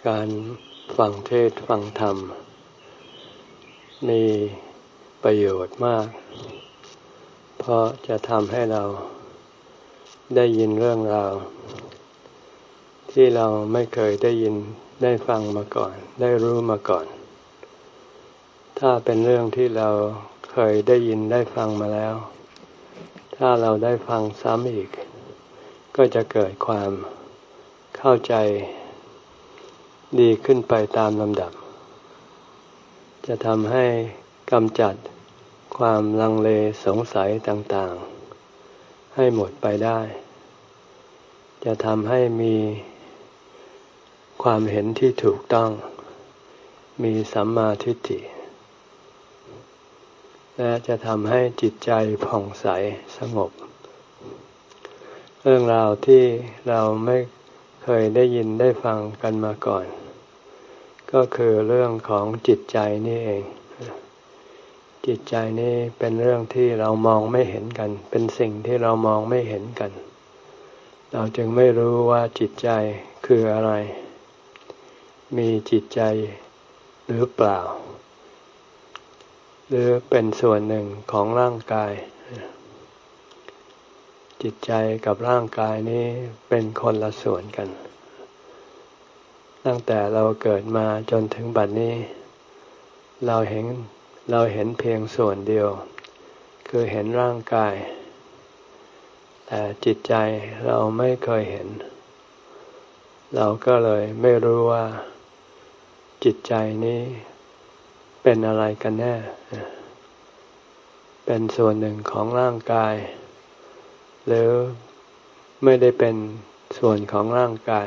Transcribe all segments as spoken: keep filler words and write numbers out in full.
การฟังเทศน์ฟังธรรมมีประโยชน์มากเพราะจะทำให้เราได้ยินเรื่องราวที่เราไม่เคยได้ยินได้ฟังมาก่อนได้รู้มาก่อนถ้าเป็นเรื่องที่เราเคยได้ยินได้ฟังมาแล้วถ้าเราได้ฟังซ้ำอีกก็จะเกิดความเข้าใจดีขึ้นไปตามลำดับจะทำให้กำจัดความลังเลสงสัยต่างๆให้หมดไปได้จะทำให้มีความเห็นที่ถูกต้องมีสัมมาทิฏฐิและจะทำให้จิตใจผ่องใสสงบเรื่องราวที่เราไม่เคยได้ยินได้ฟังกันมาก่อนก็คือเรื่องของจิตใจนี่เองจิตใจนี่เป็นเรื่องที่เรามองไม่เห็นกันเป็นสิ่งที่เรามองไม่เห็นกันเราจึงไม่รู้ว่าจิตใจคืออะไรมีจิตใจหรือเปล่าหรือเป็นส่วนหนึ่งของร่างกายจิตใจกับร่างกายนี้เป็นคนละส่วนกันตั้งแต่เราเกิดมาจนถึงบัดนี้เราเห็นเราเห็นเพียงส่วนเดียวคือเห็นร่างกายแต่จิตใจเราไม่เคยเห็นเราก็เลยไม่รู้ว่าจิตใจนี้เป็นอะไรกันแน่เป็นส่วนหนึ่งของร่างกายหรือไม่ได้เป็นส่วนของร่างกาย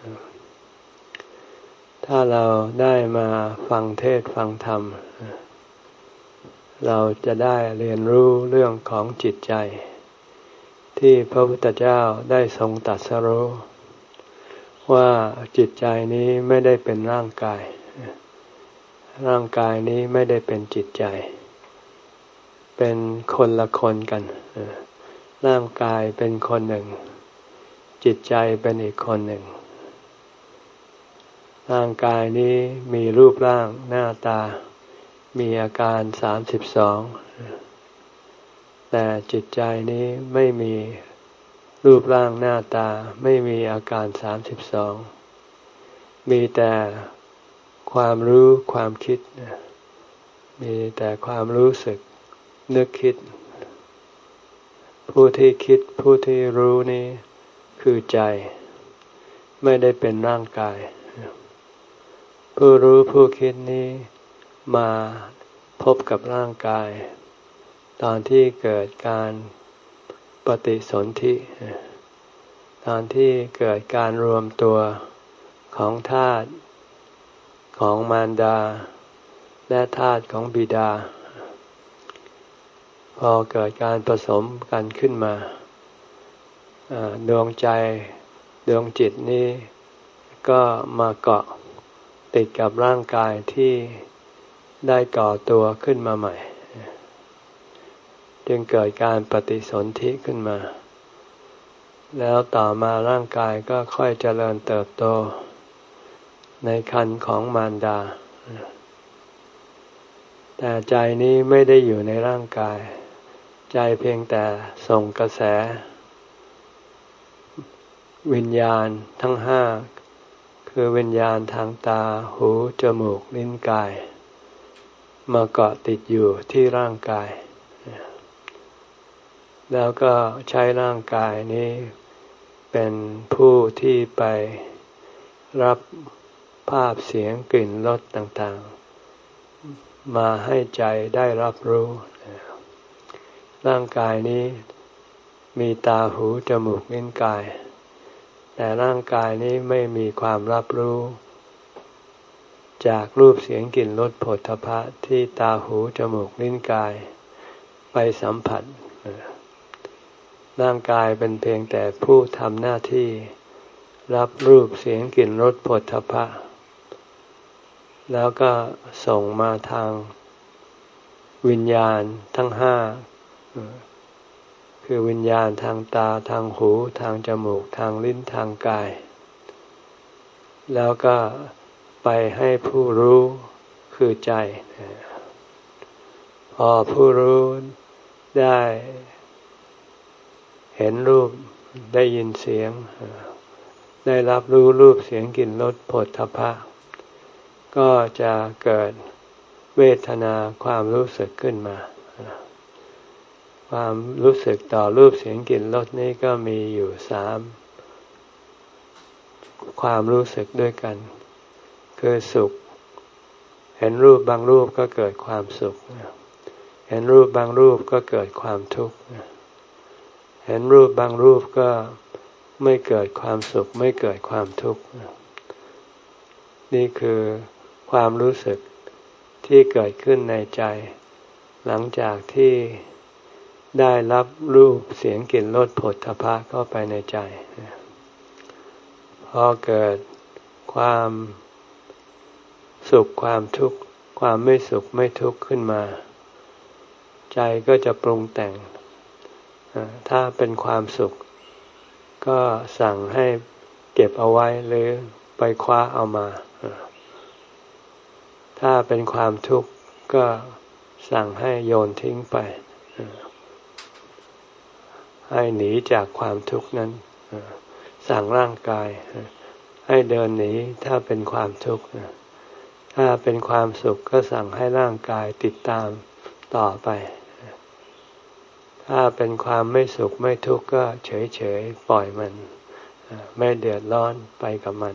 ถ้าเราได้มาฟังเทศน์ฟังธรรมเราจะได้เรียนรู้เรื่องของจิตใจที่พระพุทธเจ้าได้ทรงตรัสรู้ว่าจิตใจนี้ไม่ได้เป็นร่างกายร่างกายนี้ไม่ได้เป็นจิตใจเป็นคนละคนกันร่างกายเป็นคนหนึ่งจิตใจเป็นอีกคนหนึ่งร่างกายนี้มีรูปร่างหน้าตามีอาการสามสิบสองแต่จิตใจนี้ไม่มีรูปร่างหน้าตาไม่มีอาการสามสิบสองมีแต่ความรู้ความคิดมีแต่ความรู้สึกนึกคิดผู้ที่คิดผู้ที่รู้นี่คือใจไม่ได้เป็นร่างกายผู้รู้ผู้คิดนี้มาพบกับร่างกายตอนที่เกิดการปฏิสนธิตอนที่เกิดการรวมตัวของธาตุของมารดาและธาตุของบิดาพอเกิดการผสมกันขึ้นมาดวงใจดวงจิตนี้ก็มาเกาะติดกับร่างกายที่ได้ก่อตัวขึ้นมาใหม่จึงเกิดการปฏิสนธิขึ้นมาแล้วต่อมาร่างกายก็ค่อยเจริญเติบโตในครรภ์ของมารดาแต่ใจนี้ไม่ได้อยู่ในร่างกายใจเพียงแต่ส่งกระแสวิญญาณทั้งห้าคือวิญญาณทางตาหูจมูกลิ้นกายมาเกาะติดอยู่ที่ร่างกายแล้วก็ใช้ร่างกายนี้เป็นผู้ที่ไปรับภาพเสียงกลิ่นรสต่างๆมาให้ใจได้รับรู้ร่างกายนี้มีตาหูจมูกลิ้นกายแต่ร่างกายนี้ไม่มีความรับรู้จากรูปเสียงกลิ่นรสโผฏฐัพพะที่ตาหูจมูกลิ้นกายไปสัมผัสร่างกายเป็นเพียงแต่ผู้ทำหน้าที่รับรูปเสียงกลิ่นรสโผฏฐัพพะแล้วก็ส่งมาทางวิญญาณทั้งห้าคือวิญญาณทางตาทางหูทางจมูกทางลิ้นทางกายแล้วก็ไปให้ผู้รู้คือใจพอผู้รู้ได้เห็นรูปได้ยินเสียงได้รับรู้รูปเสียงกลิ่นรสโผฏฐัพพะก็จะเกิดเวทนาความรู้สึกขึ้นมาความรู้สึกต่อรูปเสียงกลิ่นรสนี้ก็มีอยู่สามความรู้สึกด้วยกันคือสุขเห็นรูปบางรูปก็เกิดความสุขเห็นรูปบางรูปก็เกิดความทุกข์เห็นรูปบางรูปก็ไม่เกิดความสุขไม่เกิดความทุกข์นี่คือความรู้สึกที่เกิดขึ้นในใจหลังจากที่ได้รับรูปเสียงกลิ่นรสโผฏฐัพพะเข้าไปในใจพอเกิดความสุขความทุกข์ความไม่สุขไม่ทุกข์ขึ้นมาใจก็จะปรุงแต่งถ้าเป็นความสุขก็สั่งให้เก็บเอาไว้หรือไปคว้าเอามาถ้าเป็นความทุกข์ก็สั่งให้โยนทิ้งไปให้หนีจากความทุกข์นั้นสั่งร่างกายให้เดินหนีถ้าเป็นความทุกข์ถ้าเป็นความสุขก็สั่งให้ร่างกายติดตามต่อไปถ้าเป็นความไม่สุขไม่ทุกข์ก็เฉยๆปล่อยมันไม่เดือดร้อนไปกับมัน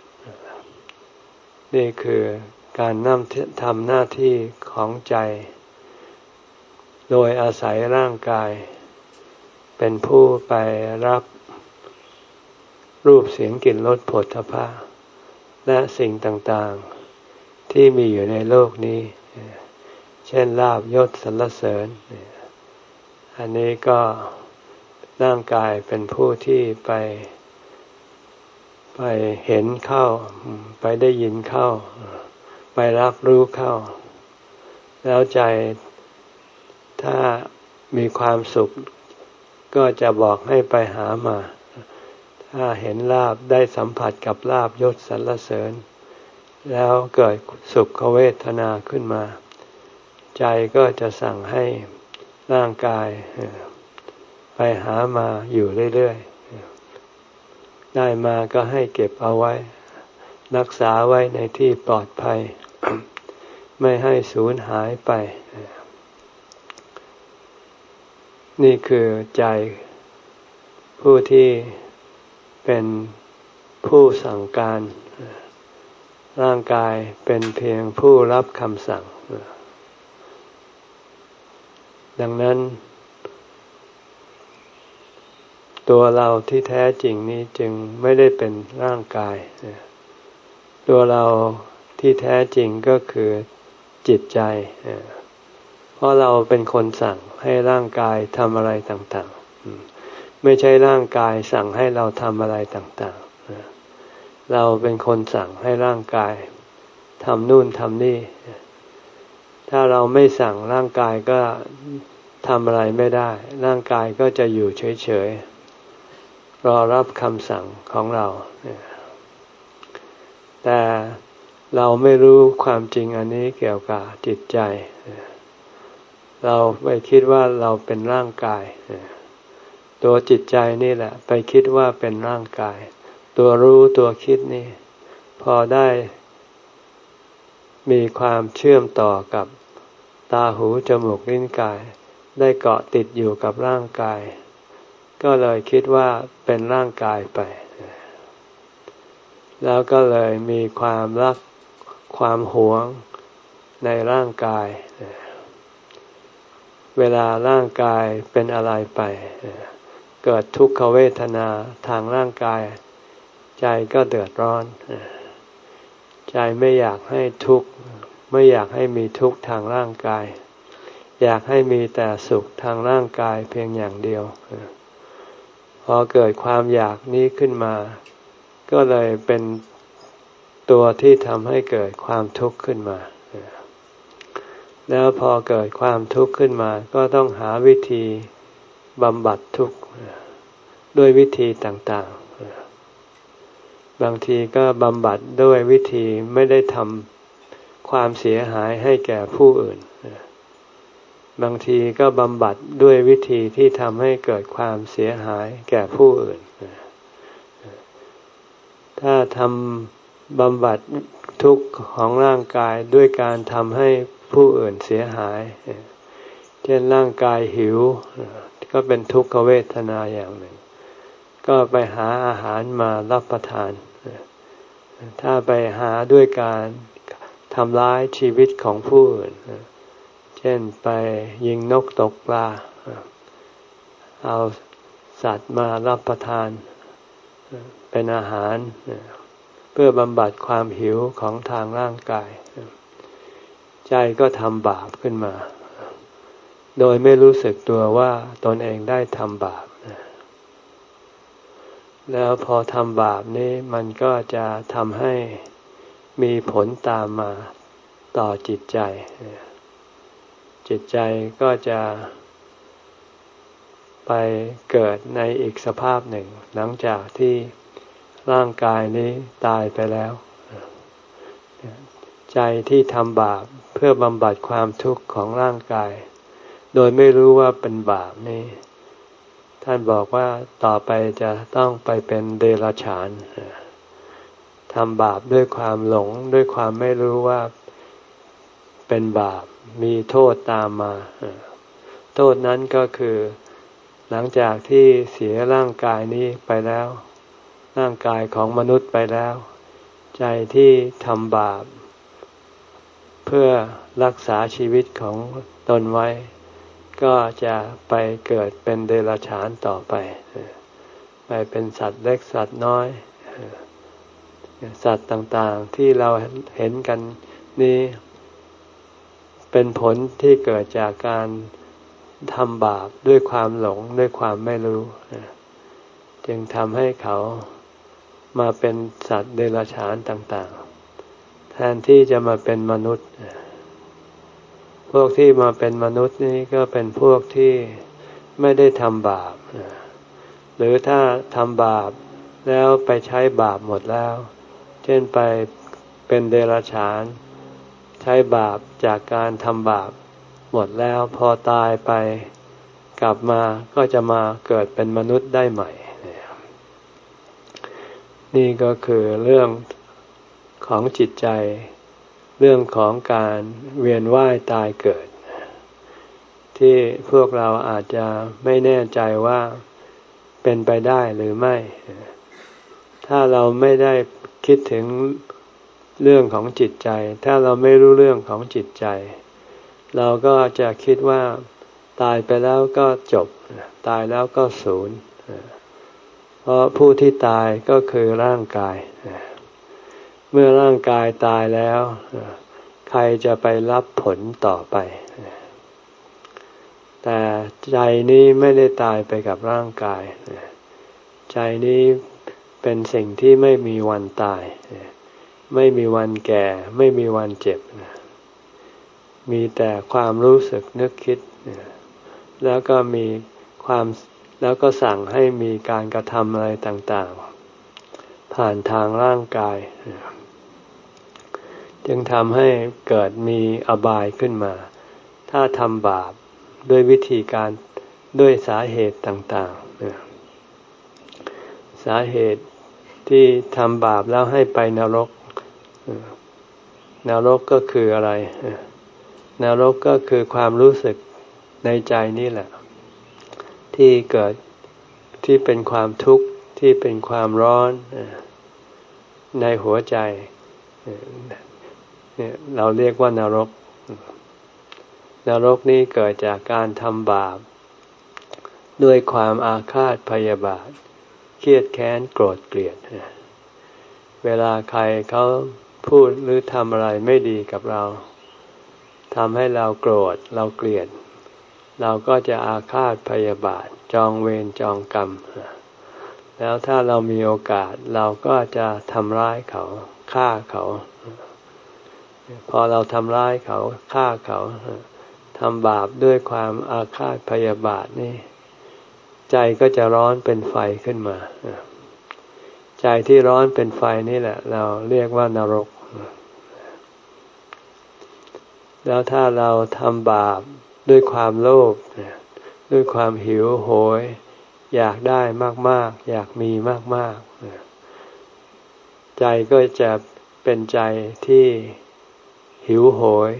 นี่คือการนำทำหน้าที่ของใจโดยอาศัยร่างกายเป็นผู้ไปรับรูปเสียงกลิ่นรสโผฏฐัพพะและสิ่งต่างๆที่มีอยู่ในโลกนี้เช่นลาภยศสรรเสริญอันนี้ก็ร่างกายเป็นผู้ที่ไปไปเห็นเข้าไปได้ยินเข้าไปรับรู้เข้าแล้วใจถ้ามีความสุขก็จะบอกให้ไปหามาถ้าเห็นลาภได้สัมผัสกับลาภยศสรรเสริญแล้วเกิดสุขเวทนาขึ้นมาใจก็จะสั่งให้ร่างกายไปหามาอยู่เรื่อยๆได้มาก็ให้เก็บเอาไว้รักษาไว้ในที่ปลอดภัยไม่ให้สูญหายไปนี่คือใจผู้ที่เป็นผู้สั่งการร่างกายเป็นเพียงผู้รับคำสั่งดังนั้นตัวเราที่แท้จริงนี้จึงไม่ได้เป็นร่างกายตัวเราที่แท้จริงก็คือจิตใจเพราะเราเป็นคนสั่งให้ร่างกายทำอะไรต่างๆไม่ใช่ร่างกายสั่งให้เราทำอะไรต่างๆเราเป็นคนสั่งให้ร่างกายทำนู่นทำนี่ถ้าเราไม่สั่งร่างกายก็ทำอะไรไม่ได้ร่างกายก็จะอยู่เฉยๆรอรับคำสั่งของเราแต่เราไม่รู้ความจริงอันนี้เกี่ยวกับจิตใจเราไปคิดว่าเราเป็นร่างกายตัวจิตใจนี่แหละไปคิดว่าเป็นร่างกายตัวรู้ตัวคิดนี่พอได้มีความเชื่อมต่อกับตาหูจมูกลิ้นกายได้เกาะติดอยู่กับร่างกายก็เลยคิดว่าเป็นร่างกายไปแล้วก็เลยมีความรักความหวงในร่างกายเวลาร่างกายเป็นอะไรไปเกิดทุกขเวทนาทางร่างกายใจก็เดือดร้อนใจไม่อยากให้ทุกข์ไม่อยากให้มีทุกข์ทางร่างกายอยากให้มีแต่สุขทางร่างกายเพียงอย่างเดียวพอเกิดความอยากนี้ขึ้นมาก็เลยเป็นตัวที่ทำให้เกิดความทุกข์ขึ้นมาแล้วพอเกิดความทุกข์ขึ้นมาก็ต้องหาวิธีบำบัดทุกข์ด้วยวิธีต่างๆเบางทีก็บำบัดด้วยวิธีไม่ได้ทำความเสียหายให้แก่ผู้อื่นบางทีก็บำบัดด้วยวิธีที่ทำให้เกิดความเสียหายแก่ผู้อื่นถ้าทำบำบัดทุกข์ของร่างกายด้วยการทำให้ผู้อื่นเสียหายเช่นร่างกายหิวก็เป็นทุกขเวทนาอย่างหนึ่งก็ไปหาอาหารมารับประทานถ้าไปหาด้วยการทำร้ายชีวิตของผู้อื่นเช่นไปยิงนกตกปลาเอาสัตว์มารับประทานเป็นอาหารเพื่อบำบัดความหิวของทางร่างกายใจก็ทำบาปขึ้นมาโดยไม่รู้สึกตัวว่าตนเองได้ทำบาปแล้วพอทำบาปนี้มันก็จะทำให้มีผลตามมาต่อจิตใจจิตใจก็จะไปเกิดในอีกสภาพหนึ่งหลังจากที่ร่างกายนี้ตายไปแล้วใจที่ทำบาปเพื่อบำบัดความทุกข์ของร่างกายโดยไม่รู้ว่าเป็นบาปนี่ท่านบอกว่าต่อไปจะต้องไปเป็นเดรัจฉานทำบาปด้วยความหลงด้วยความไม่รู้ว่าเป็นบาปมีโทษตามมาโทษนั้นก็คือหลังจากที่เสียร่างกายนี้ไปแล้วร่างกายของมนุษย์ไปแล้วใจที่ทำบาปเพื่อรักษาชีวิตของตนไว้ก็จะไปเกิดเป็นเดรัจฉานต่อไปไปเป็นสัตว์เล็กสัตว์น้อยสัตว์ต่างๆที่เราเห็นกันนี้เป็นผลที่เกิดจากการทำบาปด้วยความหลงด้วยความไม่รู้จึงทำให้เขามาเป็นสัตว์เดรัจฉานต่างๆแทนที่จะมาเป็นมนุษย์พวกที่มาเป็นมนุษย์นี่ก็เป็นพวกที่ไม่ได้ทำบาปหรือถ้าทำบาปแล้วไปใช้บาปหมดแล้วเช่นไปเป็นเดรัจฉานใช้บาปจากการทำบาปหมดแล้วพอตายไปกลับมาก็จะมาเกิดเป็นมนุษย์ได้ใหม่นี่ก็คือเรื่องของจิตใจเรื่องของการเวียนว่ายตายเกิดที่พวกเราอาจจะไม่แน่ใจว่าเป็นไปได้หรือไม่ถ้าเราไม่ได้คิดถึงเรื่องของจิตใจถ้าเราไม่รู้เรื่องของจิตใจเราก็จะคิดว่าตายไปแล้วก็จบตายแล้วก็ศูนย์เพราะผู้ที่ตายก็คือร่างกายเมื่อร่างกายตายแล้วใครจะไปรับผลต่อไปแต่ใจนี้ไม่ได้ตายไปกับร่างกายใจนี้เป็นสิ่งที่ไม่มีวันตายไม่มีวันแก่ไม่มีวันเจ็บมีแต่ความรู้สึกนึกคิดแล้วก็มีความแล้วก็สั่งให้มีการกระทำอะไรต่างๆผ่านทางร่างกายจึงทำให้เกิดมีอบายขึ้นมาถ้าทำบาปด้วยวิธีการด้วยสาเหตุต่างๆสาเหตุที่ทำบาปแล้วให้ไปนรกนรกก็คืออะไรนรกก็คือความรู้สึกในใจนี่แหละที่เกิดที่เป็นความทุกข์ที่เป็นความร้อนในหัวใจเราเรียกว่านรกนรกนี้เกิดจากการทำบาปด้วยความอาฆาตพยาบาทเครียดแค้นโกรธเกลียดเวลาใครเขาพูดหรือทำอะไรไม่ดีกับเราทำให้เราโกรธเราเกลียดเราก็จะอาฆาตพยาบาทจองเวรจองกรรมแล้วถ้าเรามีโอกาสเราก็จะทำร้ายเขาฆ่าเขาพอเราทำร้ายเขาฆ่าเขาทำบาปด้วยความอาฆาตพยาบาทนี่ใจก็จะร้อนเป็นไฟขึ้นมาใจที่ร้อนเป็นไฟนี่แหละเราเรียกว่านรกแล้วถ้าเราทำบาปด้วยความโลภด้วยความหิวโหยอยากได้มากๆอยากมีมากๆใจก็จะเป็นใจที่หิวโหย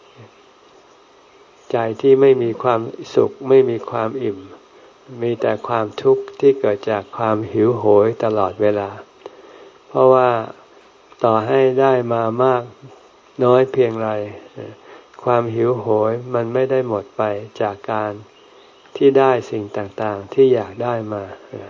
ใจที่ไม่มีความสุขไม่มีความอิ่มมีแต่ความทุกข์ที่เกิดจากความหิวโหยตลอดเวลาเพราะว่าต่อให้ได้มามากน้อยเพียงไรความหิวโหยมันไม่ได้หมดไปจากการที่ได้สิ่งต่างๆที่อยากได้มา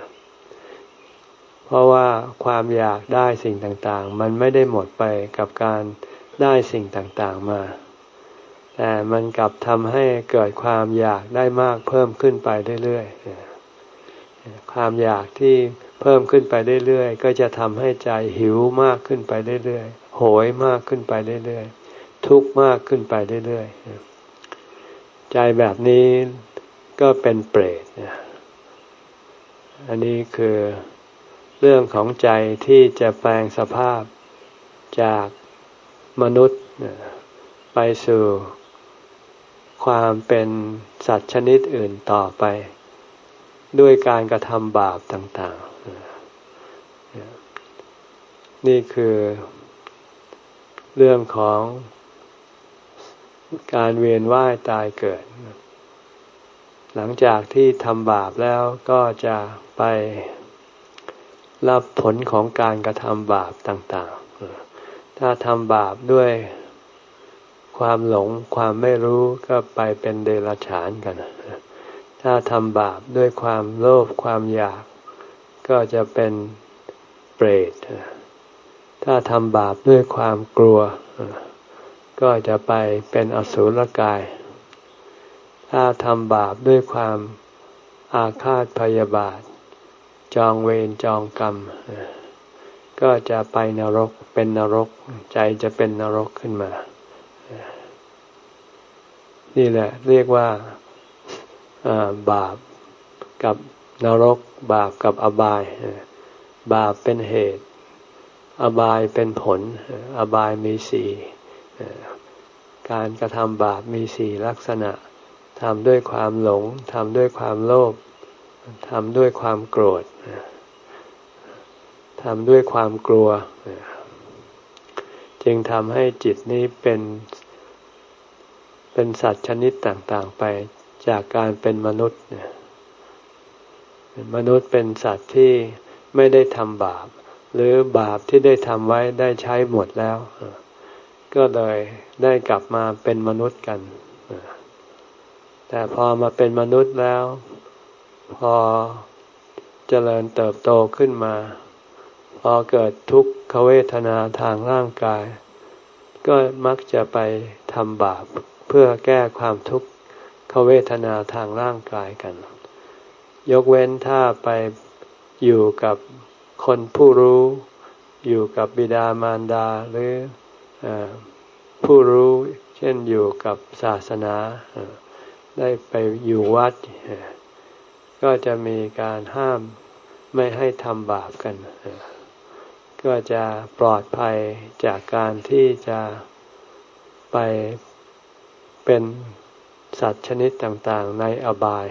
เพราะว่าความอยากได้สิ่งต่างๆมันไม่ได้หมดไปกับการได้สิ่งต่างๆมาแต่มันกลับทำให้เกิดความอยากได้มากเพิ่มขึ้นไปเรื่อยๆความอยากที่เพิ่มขึ้นไปเรื่อยๆก็จะทำให้ใจหิวมากขึ้นไปเรื่อยๆโหยมากขึ้นไปเรื่อยๆทุกข์มากขึ้นไปเรื่อยๆใจแบบนี้ก็เป็นเปรตอันนี้คือเรื่องของใจที่จะแปลงสภาพจากมนุษย์ไปสู่ความเป็นสัตว์ชนิดอื่นต่อไปด้วยการกระทำบาปต่างๆนี่คือเรื่องของการเวียนว่ายตายเกิดหลังจากที่ทำบาปแล้วก็จะไปรับผลของการกระทำบาปต่างๆถ้าทำบาปด้วยความหลงความไม่รู้ก็ไปเป็นเดรัจฉานกันถ้าทำบาปด้วยความโลภความอยากก็จะเป็นเปรตถ้าทำบาปด้วยความกลัวก็จะไปเป็นอสุรกายถ้าทำบาปด้วยความอาฆาตพยาบาทจองเวรจองกรรมก็จะไปนรกเป็นนรกใจจะเป็นนรกขึ้นมานี่แหละเรียกว่าบาปกับนรกบาปกับอบายบาปเป็นเหตุอบายเป็นผลอบายมีสี่การกระทำบาปมีสี่ลักษณะทำด้วยความหลงทำด้วยความโลภทำด้วยความโกรธทำด้วยความกลัวจึงทำให้จิตนี้เป็นเป็นสัตว์ชนิดต่างๆไปจากการเป็นมนุษย์มนุษย์เป็นสัตว์ที่ไม่ได้ทำบาปหรือบาปที่ได้ทำไว้ได้ใช้หมดแล้วก็เลยได้กลับมาเป็นมนุษย์กันแต่พอมาเป็นมนุษย์แล้วพอเจริญเติบโตขึ้นมาพอเกิดทุกขเวทนาทางร่างกายก็มักจะไปทำบาปเพื่อแก้ความทุกขเวทนาทางร่างกายกันยกเว้นถ้าไปอยู่กับคนผู้รู้อยู่กับบิดามารดาหรือผู้รู้เช่นอยู่กับศาสนาได้ไปอยู่วัดก็จะมีการห้ามไม่ให้ทำบาปกันก็จะปลอดภัยจากการที่จะไปเป็นสัตว์ชนิดต่างๆในอบาย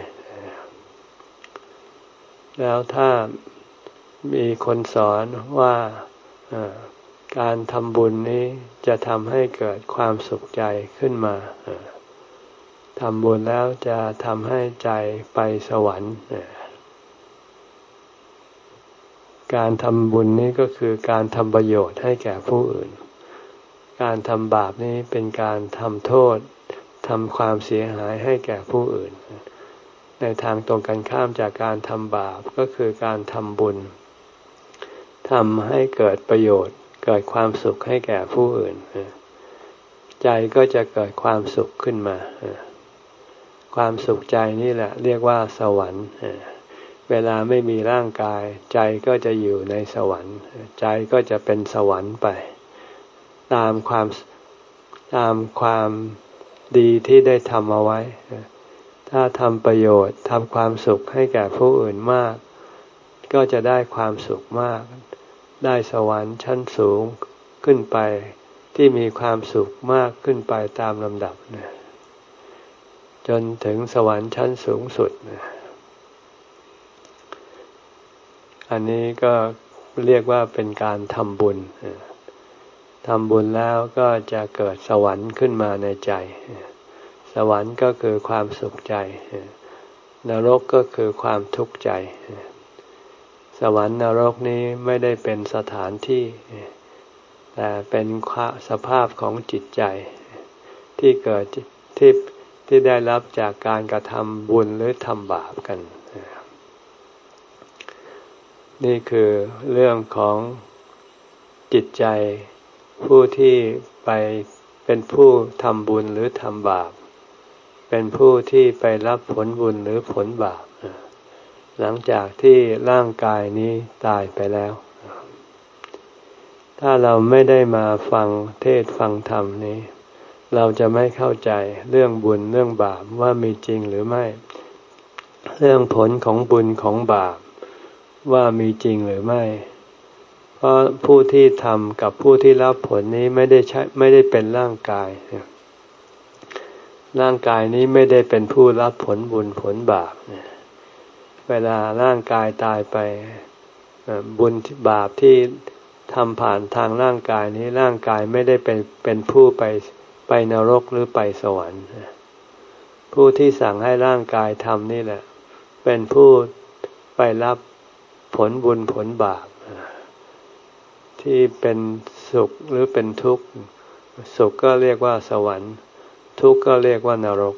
แล้วถ้ามีคนสอนว่าการทำบุญนี้จะทำให้เกิดความสุขใจขึ้นมาทำบุญแล้วจะทำให้ใจไปสวรรค์การทำบุญนี้ก็คือการทำประโยชน์ให้แก่ผู้อื่นการทำบาปนี้เป็นการทำโทษทำความเสียหายให้แก่ผู้อื่นในทางตรงกันข้ามจากการทำบาปก็คือการทำบุญทำให้เกิดประโยชน์เกิดความสุขให้แก่ผู้อื่นใจก็จะเกิดความสุขขึ้นมาความสุขใจนี่แหละเรียกว่าสวรรค์เวลาไม่มีร่างกายใจก็จะอยู่ในสวรรค์ใจก็จะเป็นสวรรค์ไปตามความตามความดีที่ได้ทำเอาไว้ถ้าทำประโยชน์ทำความสุขให้แก่ผู้อื่นมากก็จะได้ความสุขมากได้สวรรค์ชั้นสูงขึ้นไปที่มีความสุขมากขึ้นไปตามลำดับนะจนถึงสวรรค์ชั้นสูงสุดนะอันนี้ก็เรียกว่าเป็นการทำบุญทำบุญแล้วก็จะเกิดสวรรค์ขึ้นมาในใจสวรรค์ก็คือความสุขใจนรกก็คือความทุกข์ใจสวรรค์นรกนี้ไม่ได้เป็นสถานที่แต่เป็นสภาพของจิตใจที่เกิดที่ที่ได้รับจากการกระทำบุญหรือทำบาปกันนี่คือเรื่องของจิตใจผู้ที่ไปเป็นผู้ทำบุญหรือทำบาปเป็นผู้ที่ไปรับผลบุญหรือผลบาปหลังจากที่ร่างกายนี้ตายไปแล้วถ้าเราไม่ได้มาฟังเทศฟังธรรมนี้เราจะไม่เข้าใจเรื่องบุญเรื่องบาปว่ามีจริงหรือไม่เรื่องผลของบุญของบาปว่ามีจริงหรือไม่เพราะผู้ที่ทำกับผู้ที่รับผลนี้ไม่ได้ใช้ไม่ได้เป็นร่างกายร่างกายนี้ไม่ได้เป็นผู้รับผลบุญผลบาปเวลาร่างกายตายไปบุญบาปที่ทำผ่านทางร่างกายนี้ร่างกายไม่ได้เป็นเป็นผู้ไปไปนรกหรือไปสวรรค์ผู้ที่สั่งให้ร่างกายทำนี่แหละเป็นผู้ไปรับผลบุญผลบาปที่เป็นสุขหรือเป็นทุกข์สุขก็เรียกว่าสวรรค์ทุกข์ก็เรียกว่านรก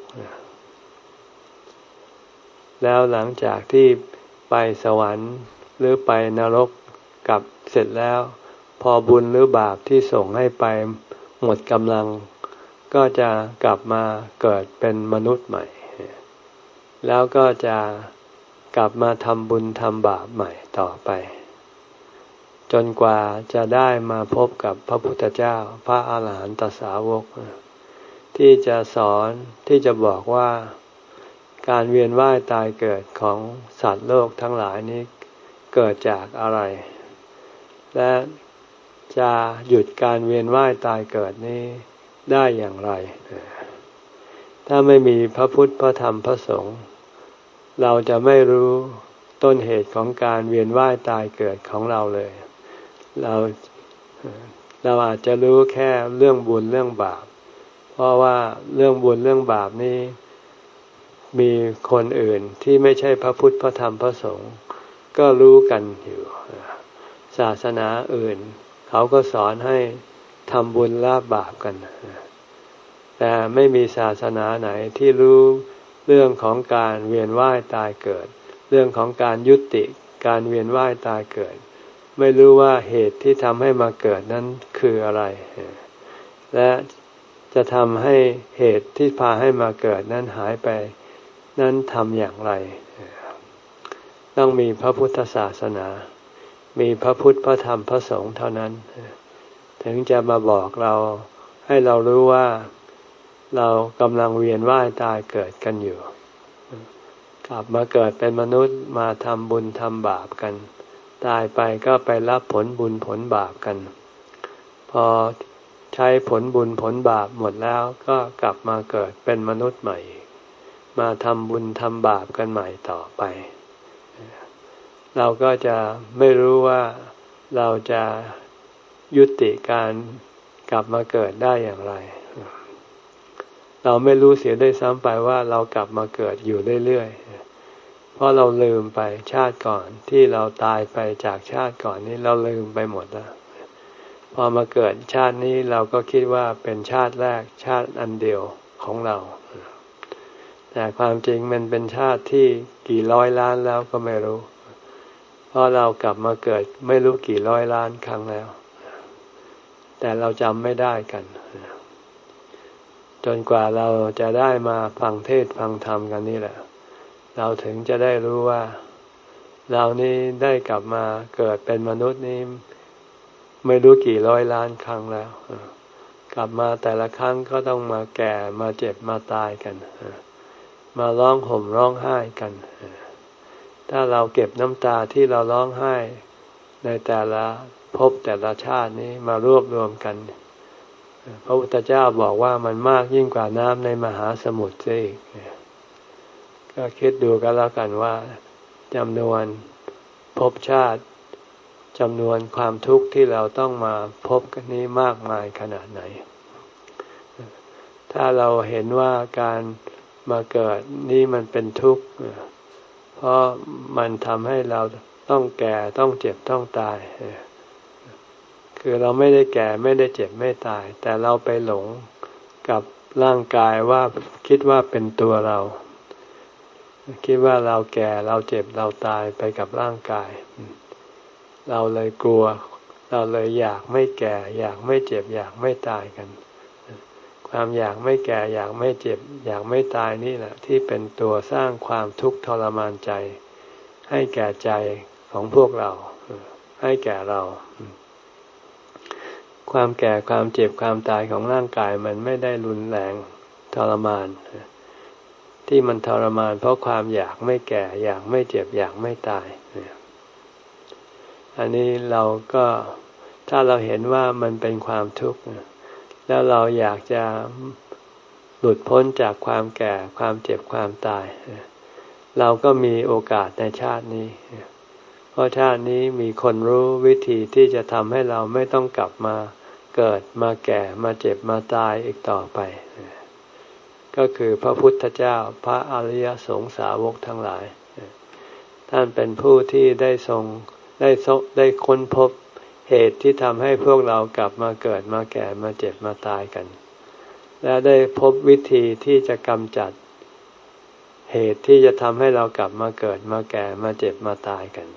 แล้วหลังจากที่ไปสวรรค์หรือไปนรกกลับเสร็จแล้วพอบุญหรือบาปที่ส่งให้ไปหมดกำลังก็จะกลับมาเกิดเป็นมนุษย์ใหม่แล้วก็จะกลับมาทำบุญทำบาปใหม่ต่อไปจนกว่าจะได้มาพบกับพระพุทธเจ้าพระอาหารหันตสาวกที่จะสอนที่จะบอกว่าการเวียนว่ายตายเกิดของสัตว์โลกทั้งหลายนี้เกิดจากอะไรและจะหยุดการเวียนว่ายตายเกิดนี้ได้อย่างไรถ้าไม่มีพระพุทธพระธรรมพระสงฆ์เราจะไม่รู้ต้นเหตุของการเวียนว่ายตายเกิดของเราเลยเราเราอาจจะรู้แค่เรื่องบุญเรื่องบาปเพราะว่าเรื่องบุญเรื่องบาปนี้มีคนอื่นที่ไม่ใช่พระพุทธพระธรรมพระสงฆ์ก็รู้กันอยู่ศาสนาอื่นเขาก็สอนให้ทำบุญละบาปกันแต่ไม่มีศาสนาไหนที่รู้เรื่องของการเวียนว่ายตายเกิดเรื่องของการยุติการเวียนว่ายตายเกิดไม่รู้ว่าเหตุที่ทำให้มาเกิดนั้นคืออะไรและจะทำให้เหตุที่พาให้มาเกิดนั้นหายไปนั้นทำอย่างไรต้องมีพระพุทธศาสนามีพระพุทธพระธรรมพระสงฆ์เท่านั้นถึงจะมาบอกเราให้เรารู้ว่าเรากำลังเวียนว่ายตายเกิดกันอยู่กลับมาเกิดเป็นมนุษย์มาทำบุญทำบาปกันตายไปก็ไปรับผลบุญผลบาปกันพอใช้ผลบุญผลบาปหมดแล้วก็กลับมาเกิดเป็นมนุษย์ใหม่มาทำบุญทำบาปกันใหม่ต่อไปเราก็จะไม่รู้ว่าเราจะยุติการกลับมาเกิดได้อย่างไรเราไม่รู้เสียด้วยซ้ำไปว่าเรากลับมาเกิดอยู่เรื่อยๆเพราะเราลืมไปชาติก่อนที่เราตายไปจากชาติก่อนนี้เราลืมไปหมดแล้วพอมาเกิดชาตินี้เราก็คิดว่าเป็นชาติแรกชาติอันเดียวของเราแต่ความจริงมันเป็นชาติที่กี่ร้อยล้านแล้วก็ไม่รู้เพราะเรากลับมาเกิดไม่รู้กี่ร้อยล้านครั้งแล้วแต่เราจำไม่ได้กันจนกว่าเราจะได้มาฟังเทศน์ฟังธรรมกันนี่แหละเราถึงจะได้รู้ว่าเรานี่ได้กลับมาเกิดเป็นมนุษย์นี่ไม่รู้กี่ร้อยล้านครั้งแล้วกลับมาแต่ละครั้งก็ต้องมาแก่มาเจ็บมาตายกันมาร้องห่มร้องไห้กันถ้าเราเก็บน้ำตาที่เราร้องไห้ในแต่ละภพแต่ละชาตินี้มารวบรวมกันพระพุทธเจ้าบอกว่ามันมากยิ่งกว่าน้ำในมหาสมุทรซะอีกก็คิดดูกันแล้วกันว่าจำนวนภพชาติจำนวนความทุกข์ที่เราต้องมาพบกันนี้มากมายขนาดไหนถ้าเราเห็นว่าการมาเกิดนี่มันเป็นทุกข์เพราะมันทำให้เราต้องแก่ต้องเจ็บต้องตายคือเราไม่ได้แก่ไม่ได้เจ็บไม่ตายแต่เราไปหลงกับร่างกายว่าคิดว่าเป็นตัวเราคิดว่าเราแก่เราเจ็บเราตายไปกับร่างกายเราเลยกลัวเราเลยอยากไม่แก่อยากไม่เจ็บอยากไม่ตายกันความอยากไม่แก่อยากไม่เจ็บอยากไม่ตายนี่แหละที่เป็นตัวสร้างความทุกข์ทรมานใจให้แก่ใจของพวกเราให้แก่เราความแก่ความเจ็บความตายของร่างกายมันไม่ได้รุนแรงทรมานที่มันทรมานเพราะความอยากไม่แก่อยากไม่เจ็บอยากไม่ตายอันนี้เราก็ถ้าเราเห็นว่ามันเป็นความทุกข์แล้วเราอยากจะหลุดพ้นจากความแก่ความเจ็บความตายเราก็มีโอกาสในชาตินี้เพราะชาตินี้มีคนรู้วิธีที่จะทำให้เราไม่ต้องกลับมาเกิดมาแก่มาเจ็บมาตายอีกต่อไปก็คือพระพุทธเจ้าพระอริยสงสาวกทั้งหลายท่านเป็นผู้ที่ได้ทรงได้ได้ค้นพบเหตุที่ทำให้พวกเรากลับมาเกิดมาแก่มาเจ็บมาตายกันและได้พบวิธีที่จะกำจัดเหตุที่จะทำให้เรากลับมาเกิดมาแก่มาเจ็บมาตายกัน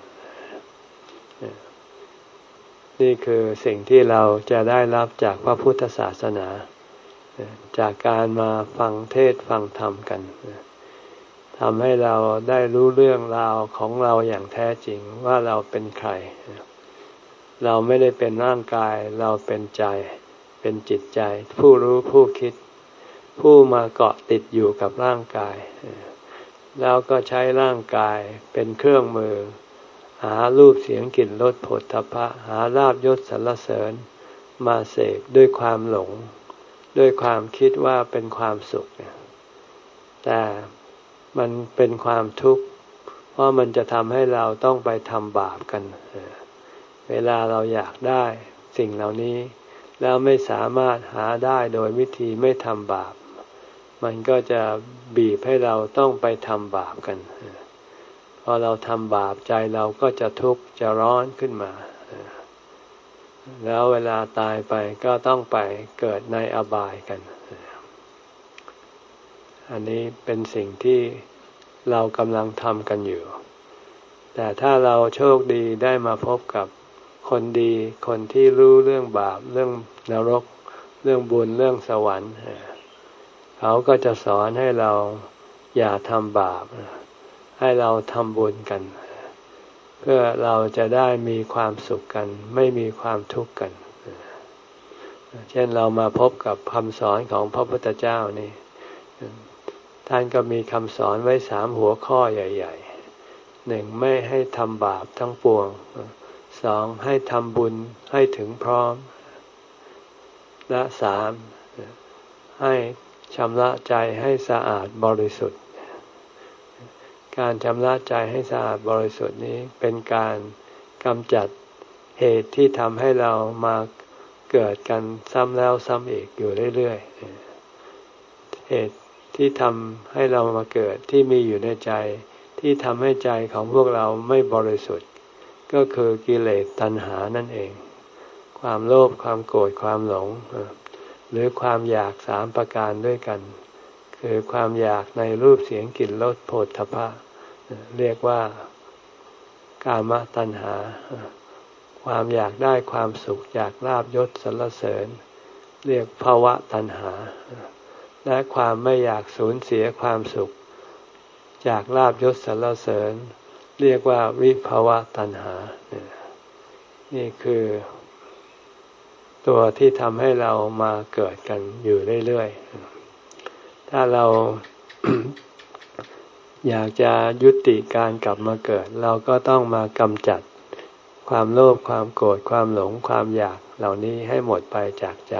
นี่คือสิ่งที่เราจะได้รับจากพระพุทธศาสนาจากการมาฟังเทศน์ฟังธรรมกันทำให้เราได้รู้เรื่องราวของเราอย่างแท้จริงว่าเราเป็นใครเราไม่ได้เป็นร่างกายเราเป็นใจเป็นจิตใจผู้รู้ผู้คิดผู้มาเกาะติดอยู่กับร่างกายแล้วก็ใช้ร่างกายเป็นเครื่องมือหารูปเสียงกลิ่นรสโผฏฐัพพะหาลาภยศสรรเสริญมาเสพด้วยความหลงด้วยความคิดว่าเป็นความสุขแต่มันเป็นความทุกข์เพราะมันจะทำให้เราต้องไปทำบาปกันเวลาเราอยากได้สิ่งเหล่านี้แล้วไม่สามารถหาได้โดยวิธีไม่ทำบาปมันก็จะบีบให้เราต้องไปทำบาปกันพอเราทำบาปใจเราก็จะทุกข์จะร้อนขึ้นมาแล้วเวลาตายไปก็ต้องไปเกิดในอบายกันอันนี้เป็นสิ่งที่เรากำลังทำกันอยู่แต่ถ้าเราโชคดีได้มาพบกับคนดีคนที่รู้เรื่องบาปเรื่องนรกเรื่องบุญเรื่องสวรรค์เขาก็จะสอนให้เราอย่าทำบาปให้เราทำบุญกันเพื่อเราจะได้มีความสุขกันไม่มีความทุกข์กันเช่นเรามาพบกับคำสอนของพระพุทธเจ้านี่ท่านก็มีคำสอนไว้สามหัวข้อใหญ่ๆหนึ่งไม่ให้ทำบาปทั้งปวงสองให้ทำบุญให้ถึงพร้อมและสามให้ชำระใจให้สะอาดบริสุทธิ์การชำระใจให้สะอาดบริสุทธิ์นี้เป็นการกำจัดเหตุที่ทำให้เรามาเกิดกันซ้ำแล้วซ้ำอีกอยู่เรื่อยๆเหตุที่ทำให้เรามาเกิดที่มีอยู่ในใจที่ทำให้ใจของพวกเราไม่บริสุทธิ์ก็คือกิเลสตัณหานั่นเองความโลภความโกรธความหลงหรือความอยากสามประการด้วยกันคือความอยากในรูปเสียงกลิ่นรสโผฏฐัพพะเรียกว่ากามตัณหาความอยากได้ความสุขจากลาภยศสรรเสริญเรียกภวตัณหาและความไม่อยากสูญเสียความสุขจากลาภยศสรรเสริญเรียกว่าวิภวตัณหานี่คือตัวที่ทำให้เรามาเกิดกันอยู่เรื่อยๆถ้าเรา อยากจะยุติการกลับมาเกิดเราก็ต้องมากำจัดความโลภความโกรธความหลงความอยากเหล่านี้ให้หมดไปจากใจ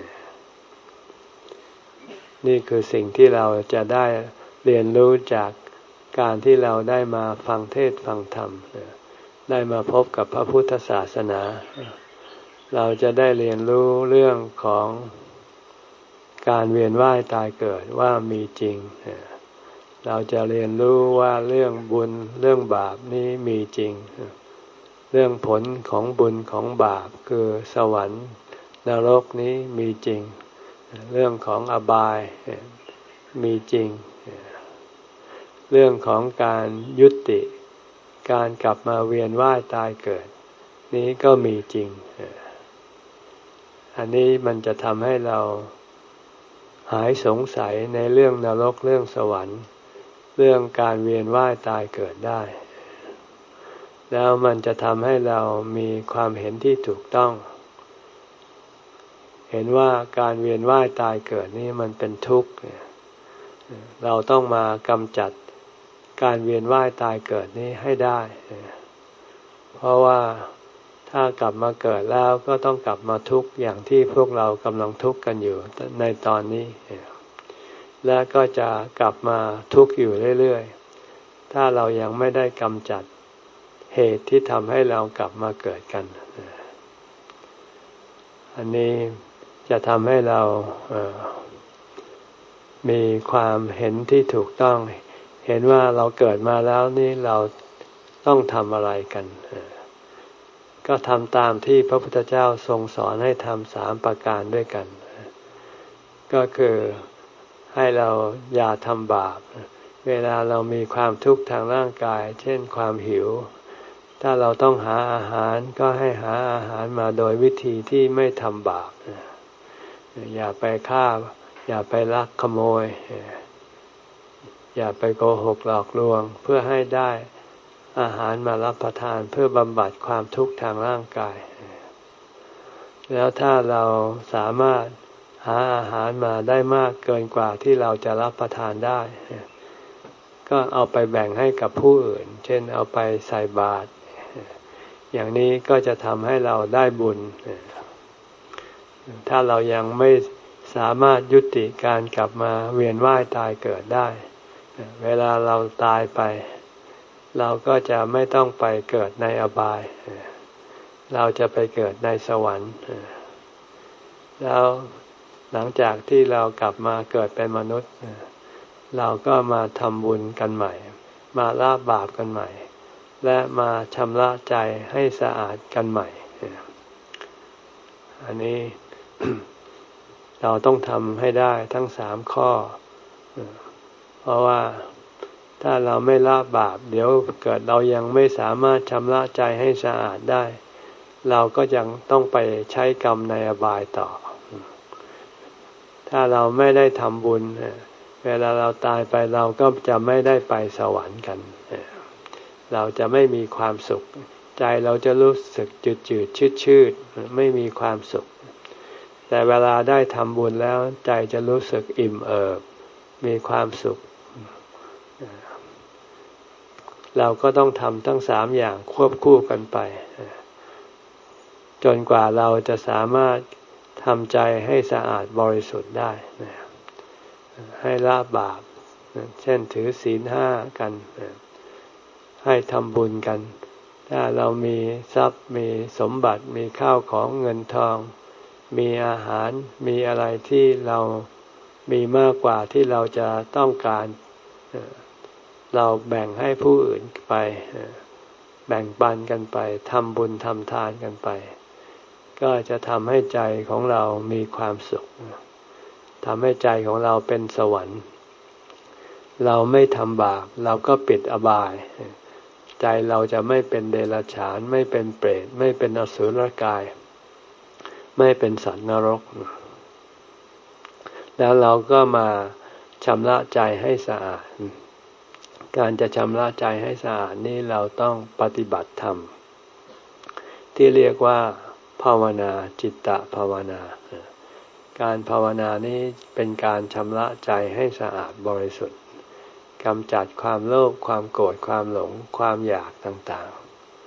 นี่คือสิ่งที่เราจะได้เรียนรู้จากการที่เราได้มาฟังเทศน์ฟังธรรมได้มาพบกับพระพุทธศาสนาเราจะได้เรียนรู้เรื่องของการเวียนว่ายตายเกิดว่ามีจริงเราจะเรียนรู้ว่าเรื่องบุญเรื่องบาปนี้มีจริงเรื่องผลของบุญของบาปคือสวรรค์นรกนี้มีจริงเรื่องของอบายมีจริงเรื่องของการยุติการกลับมาเวียนว่ายตายเกิดนี้ก็มีจริงอันนี้มันจะทำให้เราหายสงสัยในเรื่องนรกเรื่องสวรรค์เรื่องการเวียนว่ายตายเกิดได้แล้วมันจะทำให้เรามีความเห็นที่ถูกต้องเห็นว่าการเวียนว่ายตายเกิดนี่มันเป็นทุกข์เราต้องมากำจัดการเวียนว่ายตายเกิดนี้ให้ได้เพราะว่าถ้ากลับมาเกิดแล้วก็ต้องกลับมาทุกข์อย่างที่พวกเรากำลังทุกข์กันอยู่ในตอนนี้และก็จะกลับมาทุกข์อยู่เรื่อยๆถ้าเรายังไม่ได้กำจัดเหตุที่ทำให้เรากลับมาเกิดกันอันนี้จะทำให้เราเอ่อมีความเห็นที่ถูกต้องเห็นว่าเราเกิดมาแล้วนี่เราต้องทำอะไรกันก็ทำตามที่พระพุทธเจ้าทรงสอนให้ทำสามประการด้วยกันก็คือให้เราอย่าทำบาปเวลาเรามีความทุกข์ทางร่างกายเช่นความหิวถ้าเราต้องหาอาหารก็ให้หาอาหารมาโดยวิธีที่ไม่ทำบาปอย่าไปฆ่าอย่าไปลักขโมยอย่าไปโกหกหลอกลวงเพื่อให้ได้อาหารมารับประทานเพื่อบำบัดความทุกข์ทางร่างกายแล้วถ้าเราสามารถหาอาหารมาได้มากเกินกว่าที่เราจะรับประทานได้ก็เอาไปแบ่งให้กับผู้อื่นเช่นเอาไปใส่บาตรอย่างนี้ก็จะทำให้เราได้บุญถ้าเรายังไม่สามารถยุติการกลับมาเวียนว่ายตายเกิดได้เวลาเราตายไปเราก็จะไม่ต้องไปเกิดในอบายเราจะไปเกิดในสวรรค์แล้วหลังจากที่เรากลับมาเกิดเป็นมนุษย์เราก็มาทำบุญกันใหม่มาละบาปกันใหม่และมาชำระใจให้สะอาดกันใหม่อันนี้ เราต้องทำให้ได้ทั้งสามข้อเพราะว่าถ้าเราไม่ละบาปเดี๋ยวเกิดเรายังไม่สามารถชำระใจให้สะอาดได้เราก็ยังต้องไปใช้กรรมในอบายต่อถ้าเราไม่ได้ทำบุญเวลาเราตายไปเราก็จะไม่ได้ไปสวรรค์กันเราจะไม่มีความสุขใจเราจะรู้สึกจืดจืดชืดชืดไม่มีความสุขแต่เวลาได้ทำบุญแล้วใจจะรู้สึกอิ่มเอิบมีความสุขเราก็ต้องทำทั้งสามอย่างควบคู่กันไปจนกว่าเราจะสามารถทำใจให้สะอาดบริสุทธิ์ได้ให้ละบาปเช่นถือศีลห้ากันให้ทำบุญกันถ้าเรามีทรัพย์มีสมบัติมีข้าวของเงินทองมีอาหารมีอะไรที่เรามีมากกว่าที่เราจะต้องการเราแบ่งให้ผู้อื่นไปแบ่งปันกันไปทำบุญทำทานกันไปก็จะทำให้ใจของเรามีความสุขทำให้ใจของเราเป็นสวรรค์เราไม่ทำบาปเราก็ปิดอบายใจเราจะไม่เป็นเดรัจฉานไม่เป็นเปรตไม่เป็นอสุรกายไม่เป็นสัตว์นรกแล้วเราก็มาชำระใจให้สะอาดการจะชำระใจให้สะอาดนี่เราต้องปฏิบัติธรรมที่เรียกว่าภาวนาจิตตภาวนาการภาวนานี้เป็นการชำระใจให้สะอาดบริสุทธิ์กำจัดความโลภความโกรธความหลงความอยากต่างๆ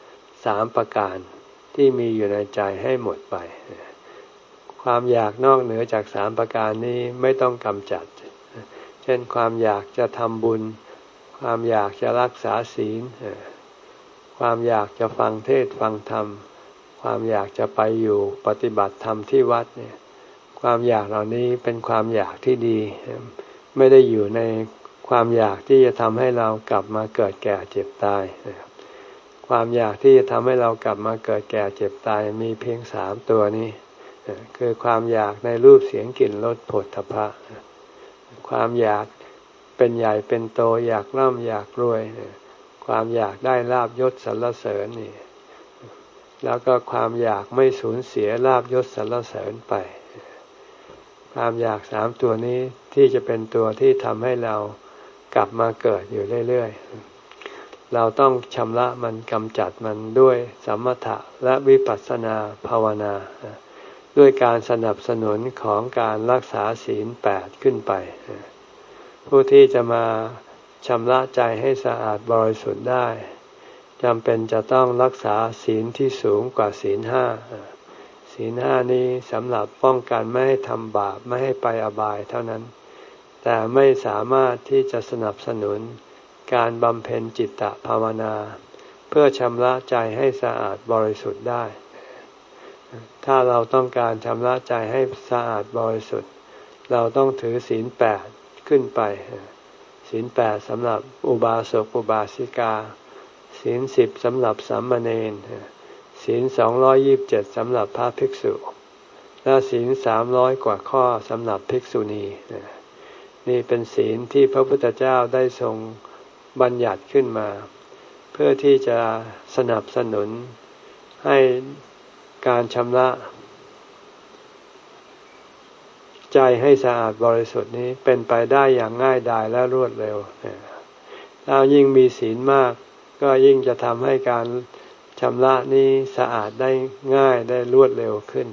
สามประการที่มีอยู่ในใจให้หมดไปความอยากนอกเหนือจากสามประการนี้ไม่ต้องกำจัดเช่นความอยากจะทำบุญความอยากจะรักษาศีลความอยากจะฟังเทศน์ฟังธรรมความอยากจะไปอยู่ปฏิบัติธรรมที่วัดเนี่ยความอยากเหล่านี้เป็นความอยากที่ดีไม่ได้อยู่ในความอยากที่จะทำให้เรากลับมาเกิดแก่เจ็บตายความอยากที่จะทำให้เรากลับมาเกิดแก่เจ็บตายมีเพียงสามตัวนี้คือความอยากในรูปเสียงกลิ่นรสโผฏฐัพพะความอยากเป็นใหญ่เป็นโตอยากร่ำอยากรวยความอยากได้ลาภยศสรรเสริญนี่แล้วก็ความอยากไม่สูญเสียลาภยศสรรเสริญไปความอยากสามตัวนี้ที่จะเป็นตัวที่ทำให้เรากลับมาเกิดอยู่เรื่อยๆเราต้องชำระมันกำจัดมันด้วยสมถะและวิปัสสนาภาวนาด้วยการสนับสนุนของการรักษาศีลแปดขึ้นไปผู้ที่จะมาชำระใจให้สะอาดบริสุทธิ์ได้จำเป็นจะต้องรักษาศีลที่สูงกว่าศีลห้าศีลห้านี้สำหรับป้องกันไม่ให้ทำบาปไม่ให้ไปอบายเท่านั้นแต่ไม่สามารถที่จะสนับสนุนการบำเพ็ญจิตตภาวนาเพื่อชำระใจให้สะอาดบริสุทธิ์ได้ถ้าเราต้องการชำระใจให้สะอาดบริสุทธิ์เราต้องถือศีลแปดขึ้นไปศีลแปดสำหรับอุบาสกอุบาสิกาศีลสิบสำหรับสามเณรศีลสองร้อยยี่สิบเจ็ดสำหรับพระภิกษุและศีลสามร้อยกว่าข้อสำหรับภิกษุณีนี่เป็นศีลที่พระพุทธเจ้าได้ทรงบัญญัติขึ้นมาเพื่อที่จะสนับสนุนให้การชำระใจให้สะอาดบริสุทธิ์นี้เป็นไปได้อย่างง่ายดายและรวดเร็วถ้ายิ่งมีศีลมากก็ยิ่งจะทำให้การชำระนี้สะอาดได้ง่ายได้รวดเร็วขึ้น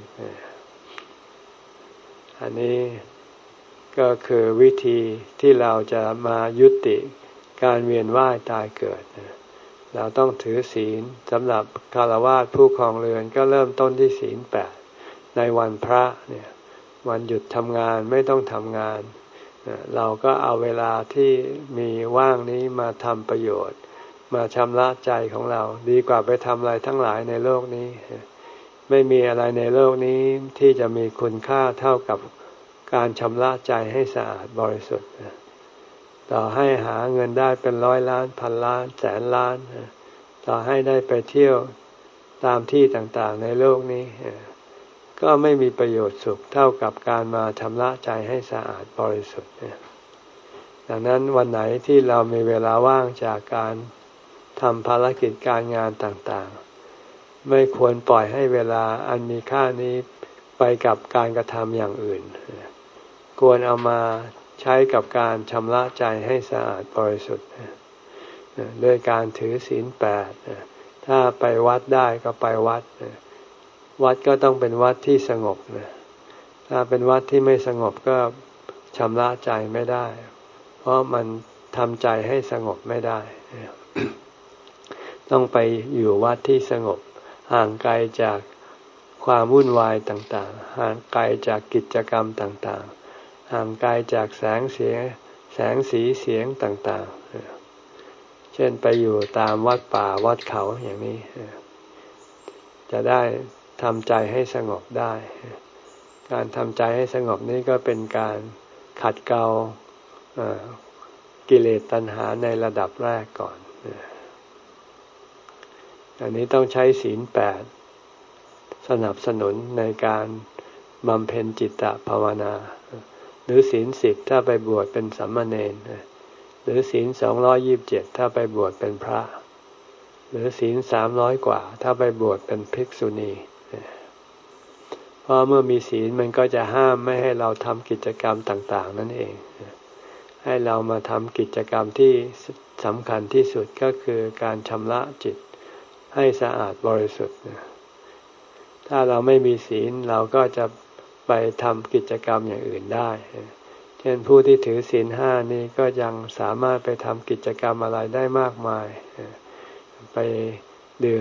อันนี้ก็คือวิธีที่เราจะมายุติการเวียนว่ายตายเกิดเราต้องถือศีลสำหรับฆราวาสผู้ครองเรือนก็เริ่มต้นที่ศีลแปดในวันพระเนี่ยวันหยุดทำงานไม่ต้องทำงานเราก็เอาเวลาที่มีว่างนี้มาทำประโยชน์มาชำระใจของเราดีกว่าไปทำอะไรทั้งหลายในโลกนี้ไม่มีอะไรในโลกนี้ที่จะมีคุณค่าเท่ากับการชำระใจให้สะอาดบริสุทธิ์ต่อให้หาเงินได้เป็นร้อยล้านพันล้านแสนล้านต่อให้ได้ไปเที่ยวตามที่ต่างๆในโลกนี้ก็ไม่มีประโยชน์สุขเท่ากับการมาชำระใจให้สะอาดบริสุทธิ์ดังนั้นวันไหนที่เรามีเวลาว่างจากการทำภารกิจการงานต่างๆไม่ควรปล่อยให้เวลาอันมีค่านี้ไปกับการกระทำอย่างอื่นควรเอามาใช้กับการชำระใจให้สะอาดบริสุทธิ์ด้วยการถือศีลแปดถ้าไปวัดได้ก็ไปวัดวัดก็ต้องเป็นวัดที่สงบถ้าเป็นวัดที่ไม่สงบก็ชำระใจไม่ได้เพราะมันทำใจให้สงบไม่ได้ต้องไปอยู่วัดที่สงบห่างไกลจากความวุ่นวายต่างๆห่างไกลจากกิจกรรมต่างๆห่างไกลจากแสงเสียงแสงสีเสียงต่างๆเช่นไปอยู่ตามวัดป่าวัดเขาอย่างนี้จะได้ทำใจให้สงบได้การทำใจให้สงบนี้ก็เป็นการขัดเกลากิเลสตัณหาในระดับแรกก่อนอันนี้ต้องใช้ศีลแปดสนับสนุนในการบำเพ็ญจิตตภาวนาหรือศีลสิบถ้าไปบวชเป็นสามเณรหรือศีลสองร้อยยี่สิบเจ็ดถ้าไปบวชเป็นพระหรือศีลสามร้อยกว่าถ้าไปบวชเป็นภิกษุณีเพราะเมื่อมีศีลมันก็จะห้ามไม่ให้เราทำกิจกรรมต่างๆนั่นเองให้เรามาทำกิจกรรมที่สำคัญที่สุดก็คือการชำระจิตให้สะอาดบริสุทธิ์ถ้าเราไม่มีศีลเราก็จะไปทำกิจกรรมอย่างอื่นได้เช่นผู้ที่ถือศีลห้านี่ก็ยังสามารถไปทำกิจกรรมอะไรได้มากมายไปดื่ม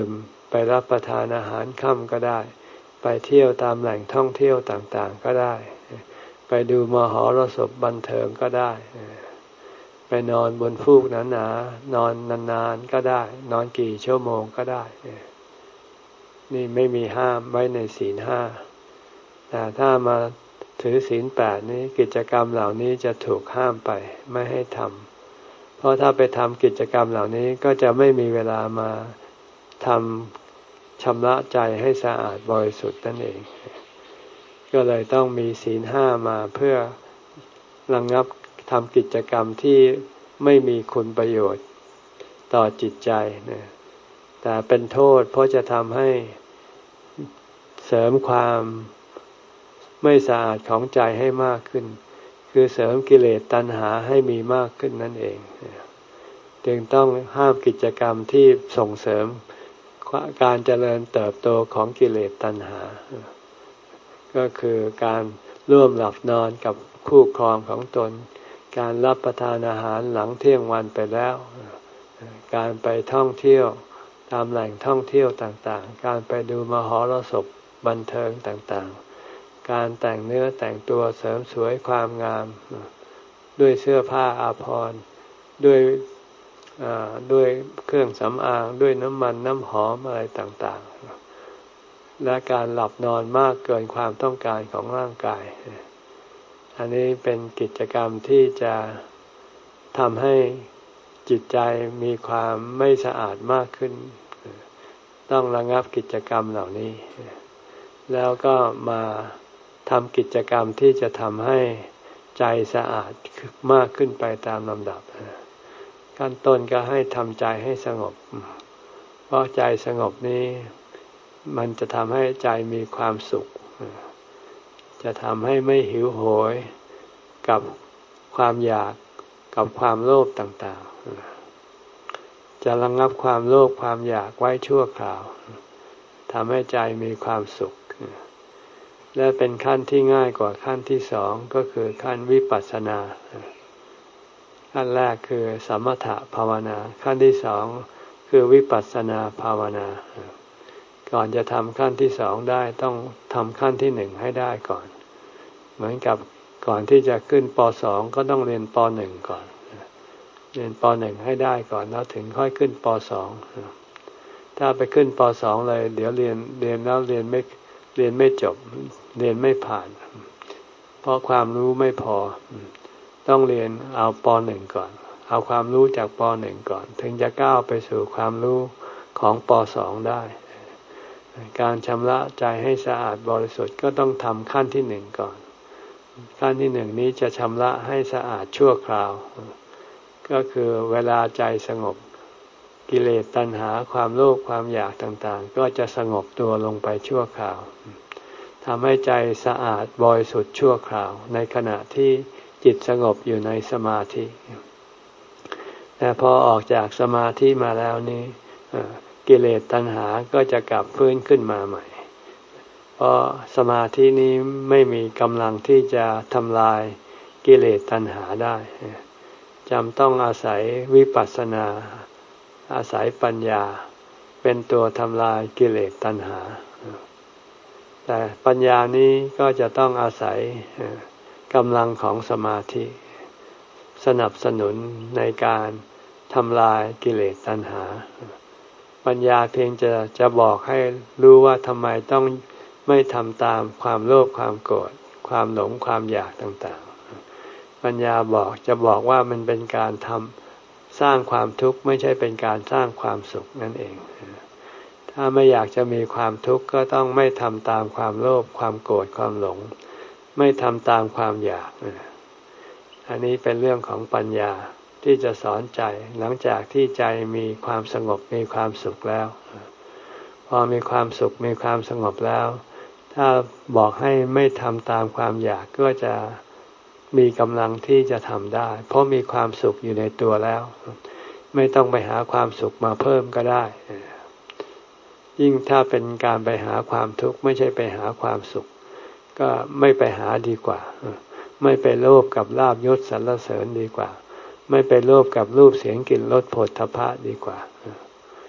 ไปรับประทานอาหารค่ำก็ได้ไปเที่ยวตามแหล่งท่องเที่ยวต่างๆก็ได้ไปดูมหรสพบันเทิงก็ได้ไปนอนบนฟูกหนาๆนอนนานๆก็ได้นอนกี่ชั่วโมงก็ได้นี่ไม่มีห้ามไว้ในศีลห้าแต่ถ้ามาถือศีลแปดนี้กิจกรรมเหล่านี้จะถูกห้ามไปไม่ให้ทำเพราะถ้าไปทำกิจกรรมเหล่านี้ก็จะไม่มีเวลามาทำชำระใจให้สะอาดบริสุทธิ์นั่นเองก็เลยต้องมีศีลห้ามาเพื่อระงับทำกิจกรรมที่ไม่มีคุณประโยชน์ต่อจิตใจนะแต่เป็นโทษเพราะจะทำให้เสริมความไม่สะอาดของใจให้มากขึ้นคือเสริมกิเลสตัณหาให้มีมากขึ้นนั่นเองจึงต้องห้ามกิจกรรมที่ส่งเสริมการเจริญเติบโตของกิเลสตัณหาก็คือการร่วมหลับนอนกับคู่ครองของตนการรับประทานอาหารหลังเที่ยงวันไปแล้วการไปท่องเที่ยวตามแหล่งท่องเที่ยวต่างๆการไปดูมหรสพบันเทิงต่างๆการแต่งเนื้อแต่งตัวเสริมสวยความงามด้วยเสื้อผ้าอาภรณ์ด้วยด้วยเครื่องสำอางด้วยน้ำมันน้ำหอมอะไรต่างๆและการหลับนอนมากเกินความต้องการของร่างกายอันนี้เป็นกิจกรรมที่จะทำให้จิตใจมีความไม่สะอาดมากขึ้นต้องระงับกิจกรรมเหล่านี้แล้วก็มาทำกิจกรรมที่จะทำให้ใจสะอาดมากขึ้นไปตามลำดับขั้นต้นก็ให้ทำใจให้สงบเพราะใจสงบนี้มันจะทำให้ใจมีความสุขจะทำให้ไม่หิวโหยกับความอยากกับความโลภต่างๆจะระงับความโลภความอยากไว้ชั่วคราวทำให้ใจมีความสุขและเป็นขั้นที่ง่ายกว่าขั้นที่สองก็คือขั้นวิปัสสนาขั้นแรกคือสมถะภาวนาขั้นที่สองคือวิปัสสนาภาวนาก่อนจะทำขั้นที่สองได้ต้องทำขั้นที่หนึ่งให้ได้ก่อนเหมือนกับก่อนที่จะขึ้นป.สอง ก็ต้องเรียนป.หนึ่ง ก่อนเรียนป.หนึ่ง ให้ได้ก่อนแล้วถึงค่อยขึ้นป.สอง ถ้าไปขึ้นป.สอง เลยเดี๋ยวเรียนเรียนแล้วเรียนไม่เรียนไม่จบเรียนไม่ผ่านเพราะความรู้ไม่พอต้องเรียนเอาป.หนึ่ง ก่อนเอาความรู้จากป.หนึ่ง ก่อนถึงจะก้าวไปสู่ความรู้ของป.สอง ได้การชำระใจให้สะอาดบริสุทธิ์ก็ต้องทำขั้นที่หนึ่งก่อนขั้นที่หนึ่งนี้จะชำระให้สะอาดชั่วคราวก็คือเวลาใจสงบกิเลสตัณหาความโลภความอยากต่างๆก็จะสงบตัวลงไปชั่วคราวทำให้ใจสะอาดบริสุทธิ์ชั่วคราวในขณะที่จิตสงบอยู่ในสมาธิแต่พอออกจากสมาธิมาแล้วนี้กิเลสตัณหาก็จะกลับฟื้นขึ้นมาใหม่เพราะสมาธินี้ไม่มีกำลังที่จะทำลายกิเลสตัณหาได้จำต้องอาศัยวิปัสสนาอาศัยปัญญาเป็นตัวทำลายกิเลสตัณหาแต่ปัญญานี้ก็จะต้องอาศัยกำลังของสมาธิสนับสนุนในการทำลายกิเลสตัณหาปัญญาเพียงจะจะบอกให้รู้ว่าทำไมต้องไม่ทำตามความโลภความโกรธความหลงความอยากต่างๆปัญญาบอกจะบอกว่ามันเป็นการทำสร้างความทุกข์ไม่ใช่เป็นการสร้างความสุขนั่นเองถ้าไม่อยากจะมีความทุกข์ก็ต้องไม่ทำตามความโลภความโกรธความหลงไม่ทำตามความอยากอันนี้เป็นเรื่องของปัญญาที่จะสอนใจหลังจากที่ใจมีความสงบมีความสุขแล้วพอมีความสุขมีความสงบแล้วถ้าบอกให้ไม่ทำตามความอยากก็จะมีกำลังที่จะทำได้เพราะมีความสุขอยู่ในตัวแล้วไม่ต้องไปหาความสุขมาเพิ่มก็ได้ยิ่งถ้าเป็นการไปหาความทุกข์ไม่ใช่ไปหาความสุขก็ไม่ไปหาดีกว่าไม่ไปโลภกับลาภยศสรรเสริญดีกว่าไม่ไปโลภกับรูปเสียงกลิ่นรสโผฏฐัพพะดีกว่า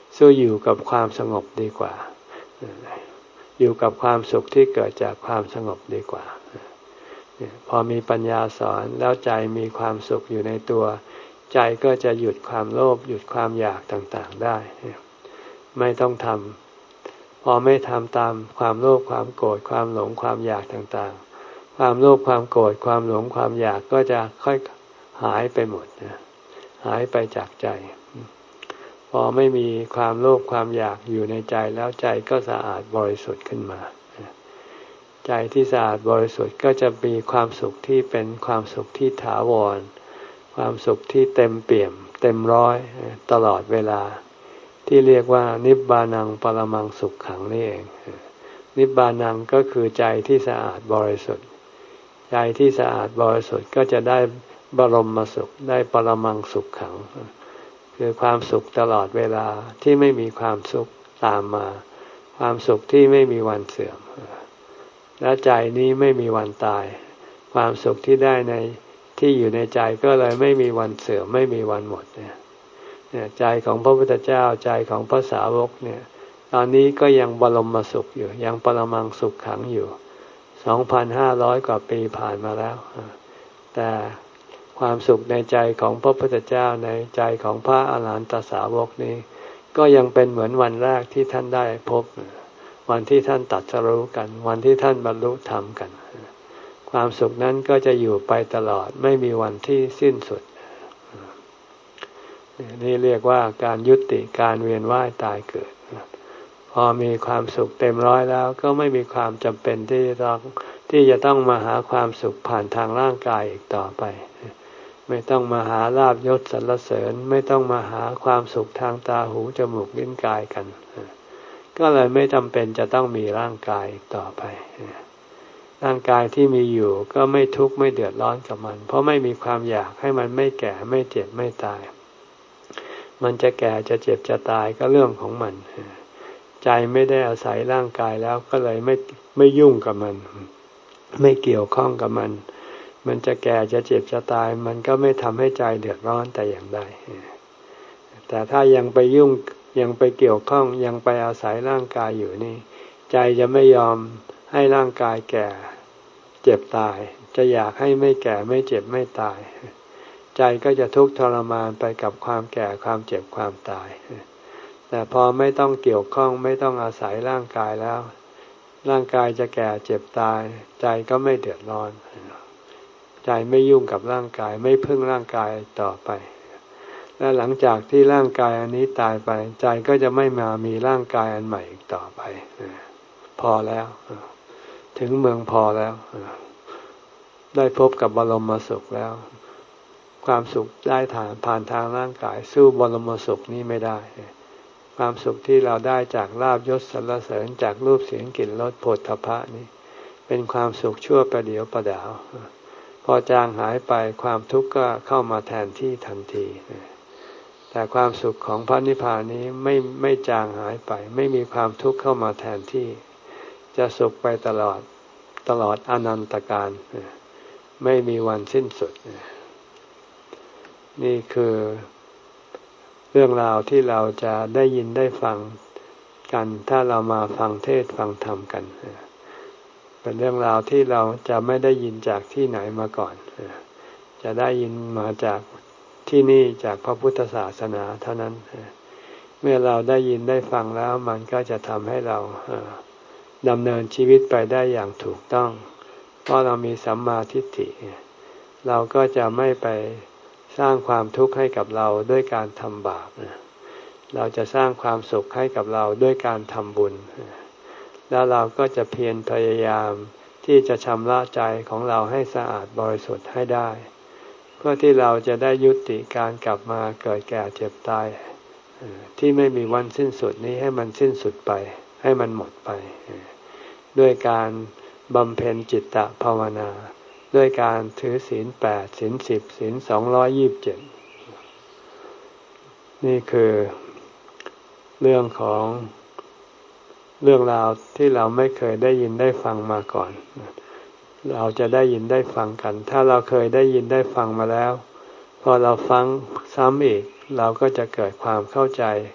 สู้อยู่กับความสงบดีกว่าอยู่กับความสุขที่เกิดจากความสงบดีกว่าพอมีปัญญาสอนแล้วใจมีความสุขอยู่ในตัวใจก็จะหยุดความโลภหยุดความอยากต่างๆได้ไม่ต้องทำพอไม่ทำตามความโลภความโกรธความหลงความอยากต่างๆความโลภความโกรธความหลงความอยากก็จะค่อยหายไปหมดหายไปจากใจพอไม่มีความโลภความอยากอยู่ในใจแล้วใจก็สะอาดบริสุทธิ์ขึ้นมาใจที่สะอาดบริสุทธิ์ก็จะมีความสุขที่เป็นความสุขที่ถาวรความสุขที่เต็มเปี่ยมเต็มร้อยตลอดเวลาที่เรียกว่านิบบานังปรมังสุขขังนี่เองนิบบานังก็คือใจที่สะอาดบริสุทธิ์ใจที่สะอาดบริสุทธิ์ก็จะได้บรมสุขได้ปรมังสุขขังคือความสุขตลอดเวลาที่ไม่มีความสุขตามมาความสุขที่ไม่มีวันเสื่อมและใจนี้ไม่มีวันตายความสุขที่ได้ในที่อยู่ในใจก็เลยไม่มีวันเสื่อมไม่มีวันหมดเนี่ยใจของพระพุทธเจ้าใจของพระสาวกเนี่ยตอนนี้ก็ยังบรมสุขอยู่ยังปรมังสุขขังอยู่ สองพันห้าร้อย กว่าปีผ่านมาแล้วแต่ความสุขในใจของพระพุทธเจ้าในใจของพระอาหารหันตสาวกนี้ก็ยังเป็นเหมือนวันแรกที่ท่านได้พบวันที่ท่านตรัสรู้กันวันที่ท่านบรรลุธรรมกันความสุขนั้นก็จะอยู่ไปตลอดไม่มีวันที่สิ้นสุดนี่เรียกว่าการยุติการเวียนว่ายตายเกิดพอมีความสุขเต็มร้อยแล้วก็ไม่มีความจำเป็นที่ต้องที่จะต้องมาหาความสุขผ่านทางร่างกายอีกต่อไปไม่ต้องมาหาลาภยศสรรเสริญไม่ต้องมาหาความสุขทางตาหูจมูกลิ้นกายกันก็เลยไม่จำเป็นจะต้องมีร่างกายอีกต่อไปร่างกายที่มีอยู่ก็ไม่ทุกข์ไม่เดือดร้อนกับมันเพราะไม่มีความอยากให้มันไม่แก่ไม่เจ็บไม่ตายมันจะแก่จะเจ็บจะตายก็เรื่องของมันใจไม่ได้อาศัยร่างกายแล้วก็เลยไม่ไม่ยุ่งกับมันไม่เกี่ยวข้องกับมันมันจะแก่จะเจ็บจะตายมันก็ไม่ทำให้ใจเดือดร้อนแต่อย่างใดแต่ถ้ายังไปยุ่งยังไปเกี่ยวข้องยังไปอาศัยร่างกายอยู่นี่ใจจะไม่ยอมให้ร่างกายแก่เจ็บตายจะอยากให้ไม่แก่ไม่เจ็บไม่ตายใจก็จะทุกข์ทรมานไปกับความแก่ความเจ็บความตายแต่พอไม่ต้องเกี่ยวข้องไม่ต้องอาศัยร่างกายแล้วร่างกายจะแก่เจ็บตายใจก็ไม่เดือดร้อนใจไม่ยุ่งกับร่างกายไม่พึ่งร่างกายต่อไปและหลังจากที่ร่างกายอันนี้ตายไปใจก็จะไม่มามีร่างกายอันใหม่อีกต่อไปพอแล้วถึงเมืองพอแล้วได้พบกับบรมสุขแล้วความสุขได้ผ่านผ่านทางร่างกายสู้บรมสุขนี้ไม่ได้ความสุขที่เราได้จากลาภยศสรรเสริญจากรูปเสียงกลิ่นรสโผฏฐัพพะนี้เป็นความสุขชั่วประเดี๋ยวประดาวพอจางหายไปความทุกข์ก็เข้ามาแทนที่ทันทีแต่ความสุขของพระนิพพานนี้ไม่ไม่จางหายไปไม่มีความทุกข์เข้ามาแทนที่จะสุขไปตลอดตลอดอนันตกาลไม่มีวันสิ้นสุดนี่คือเรื่องราวที่เราจะได้ยินได้ฟังกันถ้าเรามาฟังเทศน์ฟังธรรมกันเป็นเรื่องราวที่เราจะไม่ได้ยินจากที่ไหนมาก่อนจะได้ยินมาจากที่นี่จากพระพุทธศาสนาเท่านั้นเมื่อเราได้ยินได้ฟังแล้วมันก็จะทำให้เราดำเนินชีวิตไปได้อย่างถูกต้องเพราะเรามีสัมมาทิฏฐิเราก็จะไม่ไปสร้างความทุกข์ให้กับเราด้วยการทำบาปเราจะสร้างความสุขให้กับเราด้วยการทำบุญแล้วเราก็จะเพียรพยายามที่จะชำระใจของเราให้สะอาดบริสุทธิ์ให้ได้เพื่อที่เราจะได้ยุติการกลับมาเกิดแก่เจ็บตายที่ไม่มีวันสิ้นสุดนี้ให้มันสิ้นสุดไปให้มันหมดไปด้วยการบำเพ็ญจิตตภาวนาด้วยการถือศีลแปดศีลสิบศีลสองร้อยยี่สิบเจ็ดนี่คือเรื่องของเรื่องราวที่เราไม่เคยได้ยินได้ฟังมาก่อนเราจะได้ยินได้ฟังกันถ้าเราเคยได้ยินได้ฟังมาแล้วพอเราฟังซ้ำอีกเราก็จะเกิดความเข้าใจ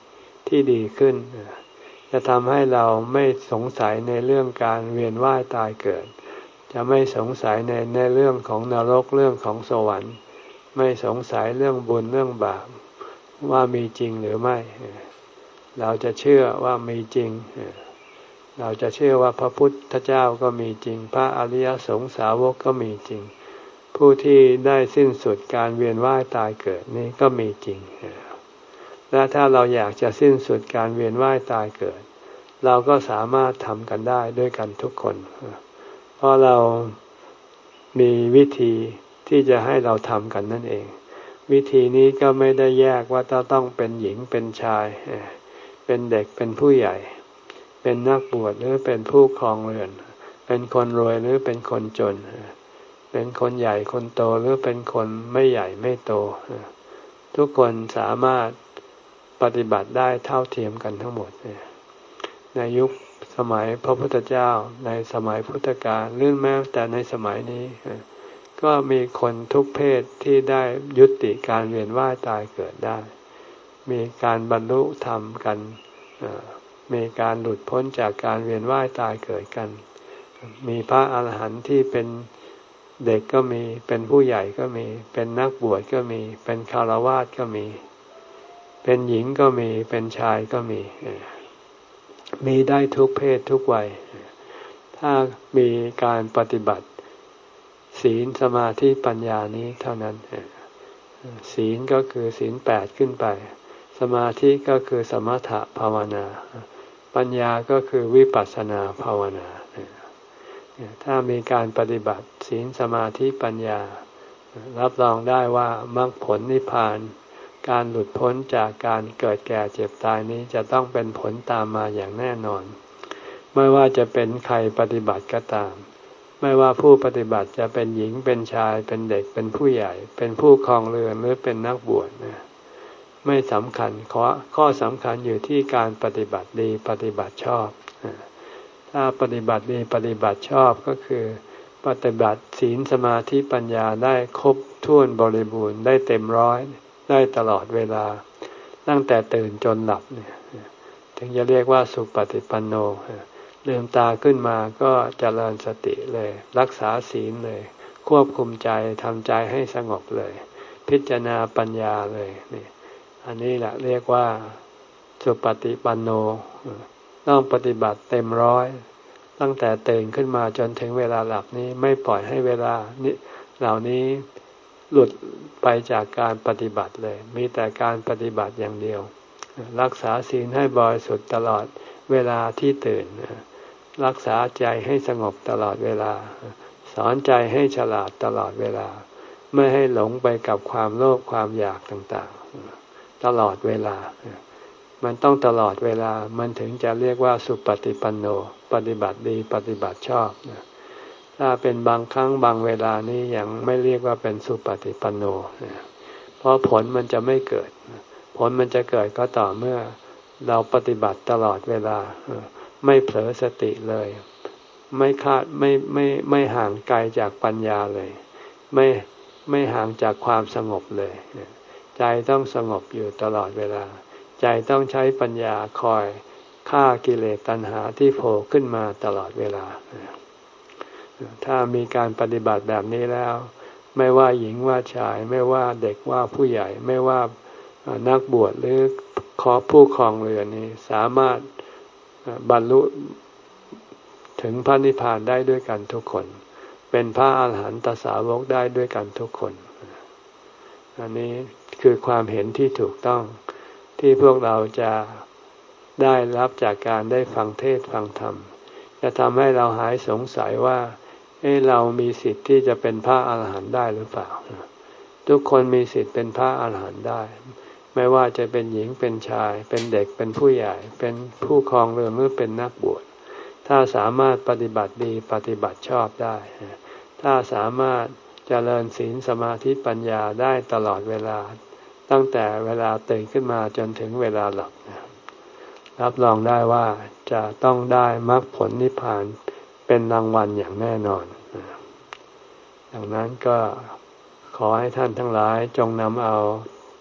ที่ดีขึ้นจะทำให้เราไม่สงสัยในเรื่องการเวียนว่ายตายเกิดจะไม่สงสัยในในเรื่องของนรกเรื่องของสวรรค์ไม่สงสัยเรื่องบุญเรื่องบาปว่ามีจริงหรือไม่เราจะเชื่อว่ามีจริงเราจะเชื่อว่าพระพุทธเจ้าก็มีจริงพระอริยสงสาวกก็มีจริงผู้ที่ได้สิ้นสุดการเวียนว่ายตายเกิดนี้ก็มีจริงและถ้าเราอยากจะสิ้นสุดการเวียนว่ายตายเกิดเราก็สามารถทำกันได้ด้วยกันทุกคนเพราะเรามีวิธีที่จะให้เราทำกันนั่นเองวิธีนี้ก็ไม่ได้แยกว่าต้องเป็นหญิงเป็นชายเป็นเด็กเป็นผู้ใหญ่เป็นนักบวชหรือเป็นผู้ครองเรือนเป็นคนรวยหรือเป็นคนจนเป็นคนใหญ่คนโตหรือเป็นคนไม่ใหญ่ไม่โตทุกคนสามารถปฏิบัติได้เท่าเทียมกันทั้งหมดในยุคสมัยพระพุทธเจ้าในสมัยพุทธกาลหรือแม้แต่ในสมัยนี้ก็มีคนทุกเพศที่ได้ยุติการเวียนว่ายตายเกิดได้มีการบรรลุธรรมกันมีการหลุดพ้นจากการเวียนว่ายตายเกิดกันมีพระอาหารหันต์ที่เป็นเด็กก็มีเป็นผู้ใหญ่ก็มีเป็นนักบวชก็มีเป็นฆราวาสก็มีเป็นหญิงก็มีเป็นชายก็มีมีได้ทุกเพศทุกวัยถ้ามีการปฏิบัติศีลสมาธิปัญญานี้เท่านั้นศีลก็คือศีลแปดขึ้นไปสมาธิก็คือสมถะภาวนาปัญญาก็คือวิปัสสนาภาวนาถ้ามีการปฏิบัติศีลสมาธิปัญญารับรองได้ว่ามรรคผลนิพพานการหลุดพ้นจากการเกิดแก่เจ็บตายนี้จะต้องเป็นผลตามมาอย่างแน่นอนไม่ว่าจะเป็นใครปฏิบัติก็ตามไม่ว่าผู้ปฏิบัติจะเป็นหญิงเป็นชายเป็นเด็กเป็นผู้ใหญ่เป็นผู้ครองเรือนหรือเป็นนักบวชนะไม่สำคัญข้อข้อสำคัญอยู่ที่การปฏิบัติดีปฏิบัติชอบถ้าปฏิบัติดีปฏิบัติชอบก็คือปฏิบัติศีลสมาธิปัญญาได้ครบถ้วนบริบูรณ์ได้เต็มร้อยได้ตลอดเวลาตั้งแต่ตื่นจนหลับเนี่ยถึงจะเรียกว่าสุปฏิปันโนลืมตาขึ้นมาก็เจริญสติเลยรักษาศีลเลยควบคุมใจทำใจให้สงบเลยพิจารณาปัญญาเลยนี่อันนี้แหละเรียกว่าสุปฏิปันโนต้องปฏิบัติเต็มร้อยตั้งแต่ตื่นขึ้นมาจนถึงเวลาหลับนี้ไม่ปล่อยให้เวลานี้เหล่านี้หลุดไปจากการปฏิบัติเลยมีแต่การปฏิบัติอย่างเดียวรักษาศีลให้บริสุทธิ์ตลอดเวลาที่ตื่นรักษาใจให้สงบตลอดเวลาสอนใจให้ฉลาดตลอดเวลาไม่ให้หลงไปกับความโลภความอยากต่างๆตลอดเวลามันต้องตลอดเวลามันถึงจะเรียกว่าสุปฏิปันโนปฏิบัติดีปฏิบัติชอบถ้าเป็นบางครั้งบางเวลานี้ยังไม่เรียกว่าเป็นสุปฏิปันโนเพราะผลมันจะไม่เกิดผลมันจะเกิดก็ต่อเมื่อเราปฏิบัติตลอดเวลาไม่เผลอสติเลยไม่คาดไม่ไม่ไม่ห่างไกลจากปัญญาเลยไม่ไม่ห่างจากความสงบเลยใจต้องสงบอยู่ตลอดเวลาใจต้องใช้ปัญญาคอยฆ่ากิเลสตัณหาที่โผล่ขึ้นมาตลอดเวลาถ้ามีการปฏิบัติแบบนี้แล้วไม่ว่าหญิงว่าชายไม่ว่าเด็กว่าผู้ใหญ่ไม่ว่านักบวชหรือขอผู้ครองเรือนนี้สามารถบรรลุถึงพระนิพพานได้ด้วยกันทุกคนเป็นพระอาหารหันตสาวกได้ด้วยกันทุกคนอันนี้คือความเห็นที่ถูกต้องที่พวกเราจะได้รับจากการได้ฟังเทศน์ฟังธรรมจะทำให้เราหายสงสัยว่าเอ้เรามีสิทธิ์ที่จะเป็นพระอาหารหันต์ได้หรือเปล่าทุกคนมีสิทธิ์เป็นพระอาหารหันต์ได้ไม่ว่าจะเป็นหญิงเป็นชายเป็นเด็กเป็นผู้ใหญ่เป็นผู้ครองเรือนหรือเป็นนักบวชถ้าสามารถปฏิบัติดีปฏิบัติชอบได้ถ้าสามารถเจริญศีลสมาธิปัญญาได้ตลอดเวลาตั้งแต่เวลาตื่นขึ้นมาจนถึงเวลาหลับรับรองได้ว่าจะต้องได้มรรคผลนิพพานเป็นรางวัลอย่างแน่นอนดังนั้นก็ขอให้ท่านทั้งหลายจงนำเอา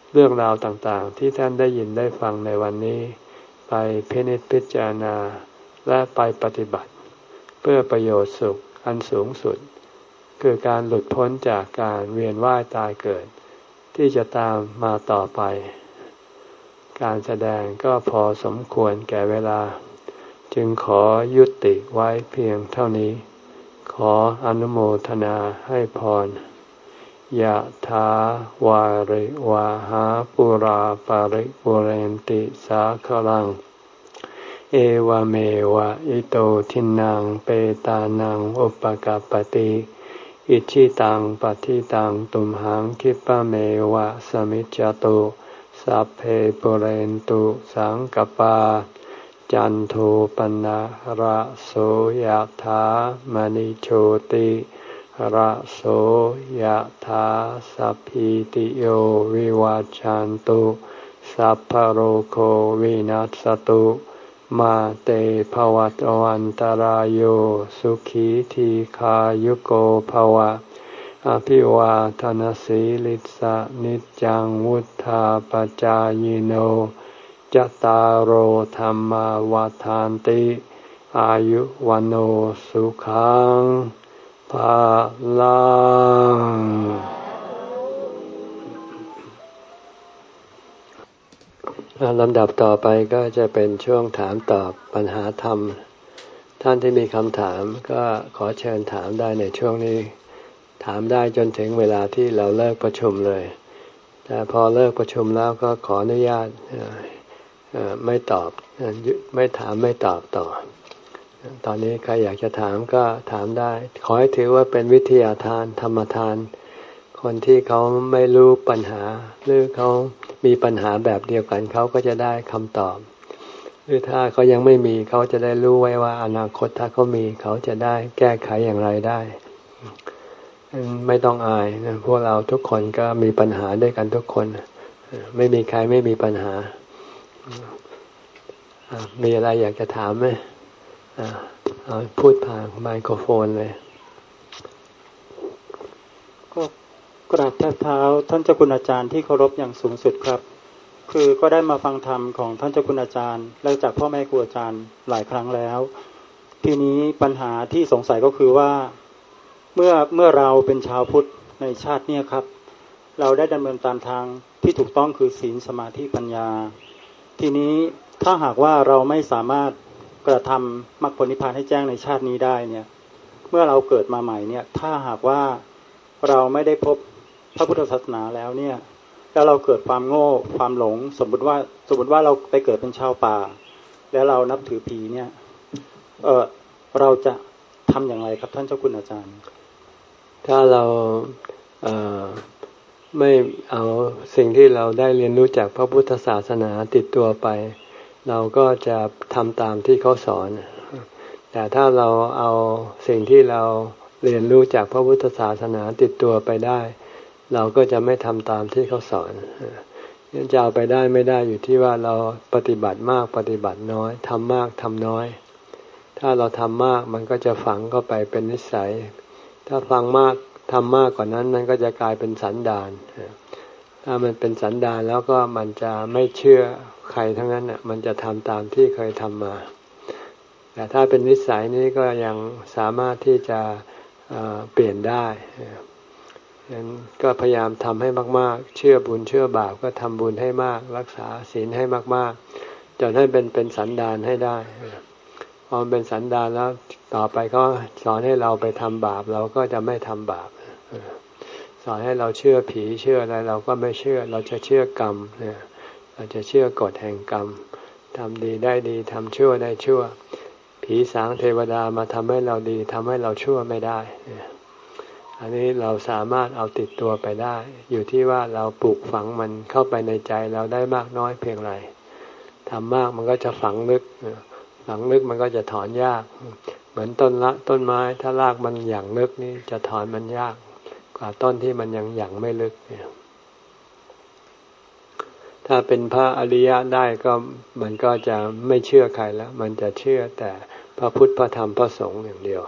เรื่องราวต่างๆที่ท่านได้ยินได้ฟังในวันนี้ไปพินิจพิจารณาและไปปฏิบัติเพื่อประโยชน์สุขอันสูงสุดคือการหลุดพ้นจากการเวียนว่ายตายเกิดที่จะตามมาต่อไปการแสดงก็พอสมควรแก่เวลาจึงขอยุติไว้เพียงเท่านี้ขออนุโมทนาให้พรยะถาวาริวาหาปุราปาริปุเรนติสาคลังเอวเมวะอิโตทินังเปตานังอุปกัปปติอิชิตังปฏิตังตุมหังคิปะเมวะสมิจจตุสัพเพปุเรนตุสังกปาจันโทปนะระโสยถามณิโชติระโสยถาสัพพิติโยวิวัจจันตุสัพพโรโควินัสตุมาเตภวัตวันตารโยสุขีทีขายุโกภวะอภิวาทนาสีลิสะนิจังวุธาปจายโนจตารโหธรรมวาทานติอายุวันโอสุขังภาลังลำดับต่อไปก็จะเป็นช่วงถามตอบปัญหาธรรมท่านที่มีคำถามก็ขอเชิญถามได้ในช่วงนี้ถามได้จนถึงเวลาที่เราเลิกประชุมเลยแต่พอเลิกประชุมแล้วก็ขออนุญาตไม่ตอบไม่ถามไม่ตอบต่อตอนนี้ใครอยากจะถามก็ถามได้ขอให้ถือว่าเป็นวิทยาทานธรรมทานคนที่เขาไม่รู้ปัญหาหรือเขามีปัญหาแบบเดียวกันเขาก็จะได้คำตอบหรือถ้าเขายังไม่มีเขาจะได้รู้ไว้ว่าอนาคตถ้าเขามีเขาจะได้แก้ไขอย่างไรได้ไม่ต้องอายนะพวกเราทุกคนก็มีปัญหาด้วยกันทุกคนไม่มีใครไม่มีปัญหามีอะไรอยากจะถามไหมพูดผ่านไมโครโฟนเลยก็กราบแทบเท้าท่านเจ้าคุณอาจารย์ที่เคารพอย่างสูงสุดครับคือก็ได้มาฟังธรรมของท่านเจ้าคุณอาจารย์และจากพ่อแม่ครูอาจารย์หลายครั้งแล้วทีนี้ปัญหาที่สงสัยก็คือว่าเมื่อเมื่อเราเป็นชาวพุทธในชาตินี้ครับเราได้ดำเนินตามทางที่ถูกต้องคือศีลสมาธิปัญญาทีนี้ถ้าหากว่าเราไม่สามารถกระทำมรรคผลนิพพานให้แจ้งในชาตินี้ได้เนี่ยเมื่อเราเกิดมาใหม่เนี่ยถ้าหากว่าเราไม่ได้พบพระพุทธศาสนาแล้วเนี่ยแล้วเราเกิดความโง่ความหลงสมมติว่าสมมติว่าเราไปเกิดเป็นชาวป่าแล้วเรานับถือผีเนี่ยเออเราจะทำอย่างไรครับท่านเจ้าคุณอาจารย์ถ้าเราเอ่อไม่เอาสิ่งที่เราได้เรียนรู้จากพระพุทธศาสนาติดตัวไปเราก็จะทำตามที่เขาสอนแต่ถ้าเราเอาสิ่งที่เราเรียนรู้จากพระพุทธศาสนาติดตัวไปได้เราก็จะไม่ทำตามที่เขาสอนจะเอาไปได้ไม่ได้อยู่ที่ว่าเราปฏิบัติมากปฏิบัติน้อยทำมากทำน้อยถ้าเราทำมากมันก็จะฝังเข้าไปเป็นนิสัยถ้าฟังมากทำมากกว่านั้นมันก็จะกลายเป็นสันดานถ้ามันเป็นสันดานแล้วก็มันจะไม่เชื่อใครทั้งนั้นอ่ะมันจะทำตามที่เคยทำมาแต่ถ้าเป็นนิสัยนี้ก็ยังสามารถที่จะเปลี่ยนได้ฉะนั้นก็พยายามทำให้มากๆเชื่อบุญเชื่อบาปก็ทำบุญให้มากรักษาศีลให้มากๆจนให้เป็นเป็นสันดานให้ได้พอเป็นสันดานแล้วต่อไปก็สอนให้เราไปทำบาปเราก็จะไม่ทำบาปสอนให้เราเชื่อผีเชื่ออะไรเราก็ไม่เชื่อเราจะเชื่อกรรมเนี่ยเราจะเชื่อกฎแห่งกรรมทำดีได้ดีทำชั่วได้ชั่วผีสางเทวดามาทำให้เราดีทำให้เราชั่วไม่ได้อันนี้เราสามารถเอาติดตัวไปได้อยู่ที่ว่าเราปลูกฝังมันเข้าไปในใจเราได้มากน้อยเพียงไรทำมากมันก็จะฝังลึกฝังลึกมันก็จะถอนยากเหมือนต้นละต้นไม้ถ้ารากมันหยั่งลึกนี่จะถอนมันยากกว่าต้นที่มันยังหยั่งไม่ลึกเนี่ยถ้าเป็นพระอริยะได้ก็มันก็จะไม่เชื่อใครแล้วมันจะเชื่อแต่พระพุทธพระธรรมพระสงฆ์อย่างเดียว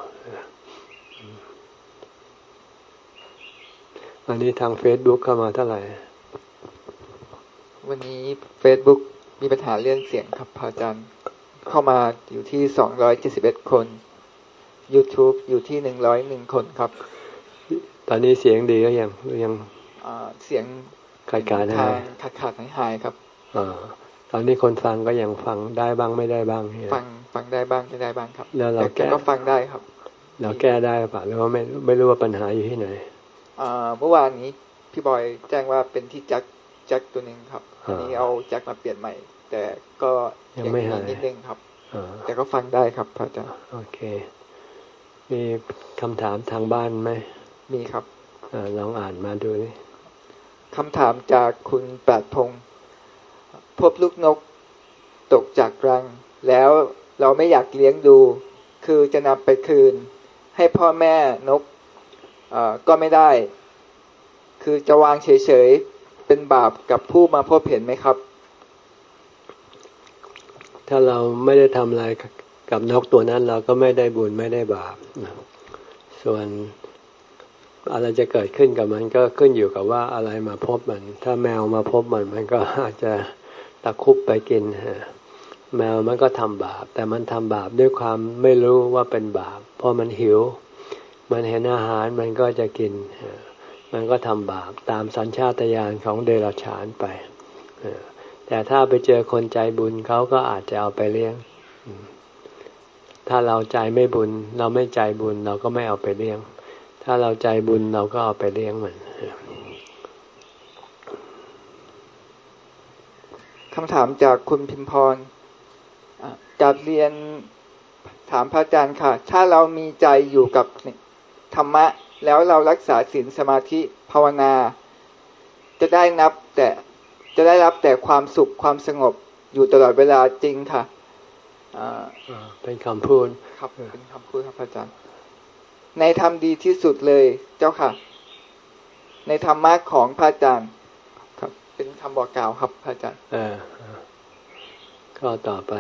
วันนี้ทาง Facebook เข้ามาเท่าไหร่วันนี้ Facebook มีปัญหาเรื่องเสียงครับพระอาจารย์เข้ามาอยู่ที่สองร้อยเจ็ดสิบเอ็ดคน YouTube อยู่ที่หนึ่งร้อยเอ็ดคนครับตอนนี้เสียงดีหรือยังหรือยังอ่าเสียงขาดขาดหายขาดขาดหายครับอ่าตอนนี้คนฟังก็ยังฟังได้บ้างไม่ได้บ้างฟังฟังได้บ้างไม่ได้บ้างครับแล้วเราแก้ก็ฟังได้ครับเราแก้ได้ป่ะหรือว่าไม่ไม่รู้ว่าปัญหาอยู่ที่ไหนอ่าเมื่อวานนี้พี่บอยแจ้งว่าเป็นที่แจ็คแจ็คตัวนึงครับอันนี้เอาแจ็คมาเปลี่ยนใหม่แต่ก็ยังไม่หายนิดนึงครับแต่ก็ฟังได้ครับพระอาจารย์โอเคมีคำถามทางบ้านไหมมีครับอลองอ่านมาดูดิคำถามจากคุณปราดพงศ์พบลูกนกตกจากรังแล้วเราไม่อยากเลี้ยงดูคือจะนำไปคืนให้พ่อแม่นกก็ไม่ได้คือจะวางเฉยๆเป็นบาปกับผู้มาพบเห็นไหมครับถ้าเราไม่ได้ทำอะไรกับนกตัวนั้นเราก็ไม่ได้บุญไม่ได้บาปส่วนอะไรจะเกิดขึ้นกับมันก็ขึ้นอยู่กับว่าอะไรมาพบมันถ้าแมวมาพบมันมันก็อาจจะตะคุบไปกินแมวมันก็ทำบาปแต่มันทำบาปด้วยความไม่รู้ว่าเป็นบาปพอมันหิวมันเห็นอาหารมันก็จะกินมันก็ทำบาปตามสัญชาตญาณของเดรัจฉานไปแต่ถ้าไปเจอคนใจบุญเขาก็อาจจะเอาไปเลี้ยงถ้าเราใจไม่บุญเราไม่ใจบุญเราก็ไม่เอาไปเลี้ยงถ้าเราใจบุญเราก็เอาไปเลี้ยงมันคำถามจากคุณพิมพรการเรียนถามพระอาจารย์ค่ะถ้าเรามีใจอยู่กับธรรมะแล้วเรารักษาศีลสมาธิภาวนาจะได้นับแต่จะได้รับแต่ความสุขความสงบอยู่ตลอดเวลาจริงค่ะเป็นคำพูดครับเป็นคำพูดครับพระอาจารย์ในธรรมดีที่สุดเลยเจ้าค่ะในธรรมะของพระอาจารย์ครับเป็นคำบอกกล่าวครับพระอาจารย์เออข้อต่อไป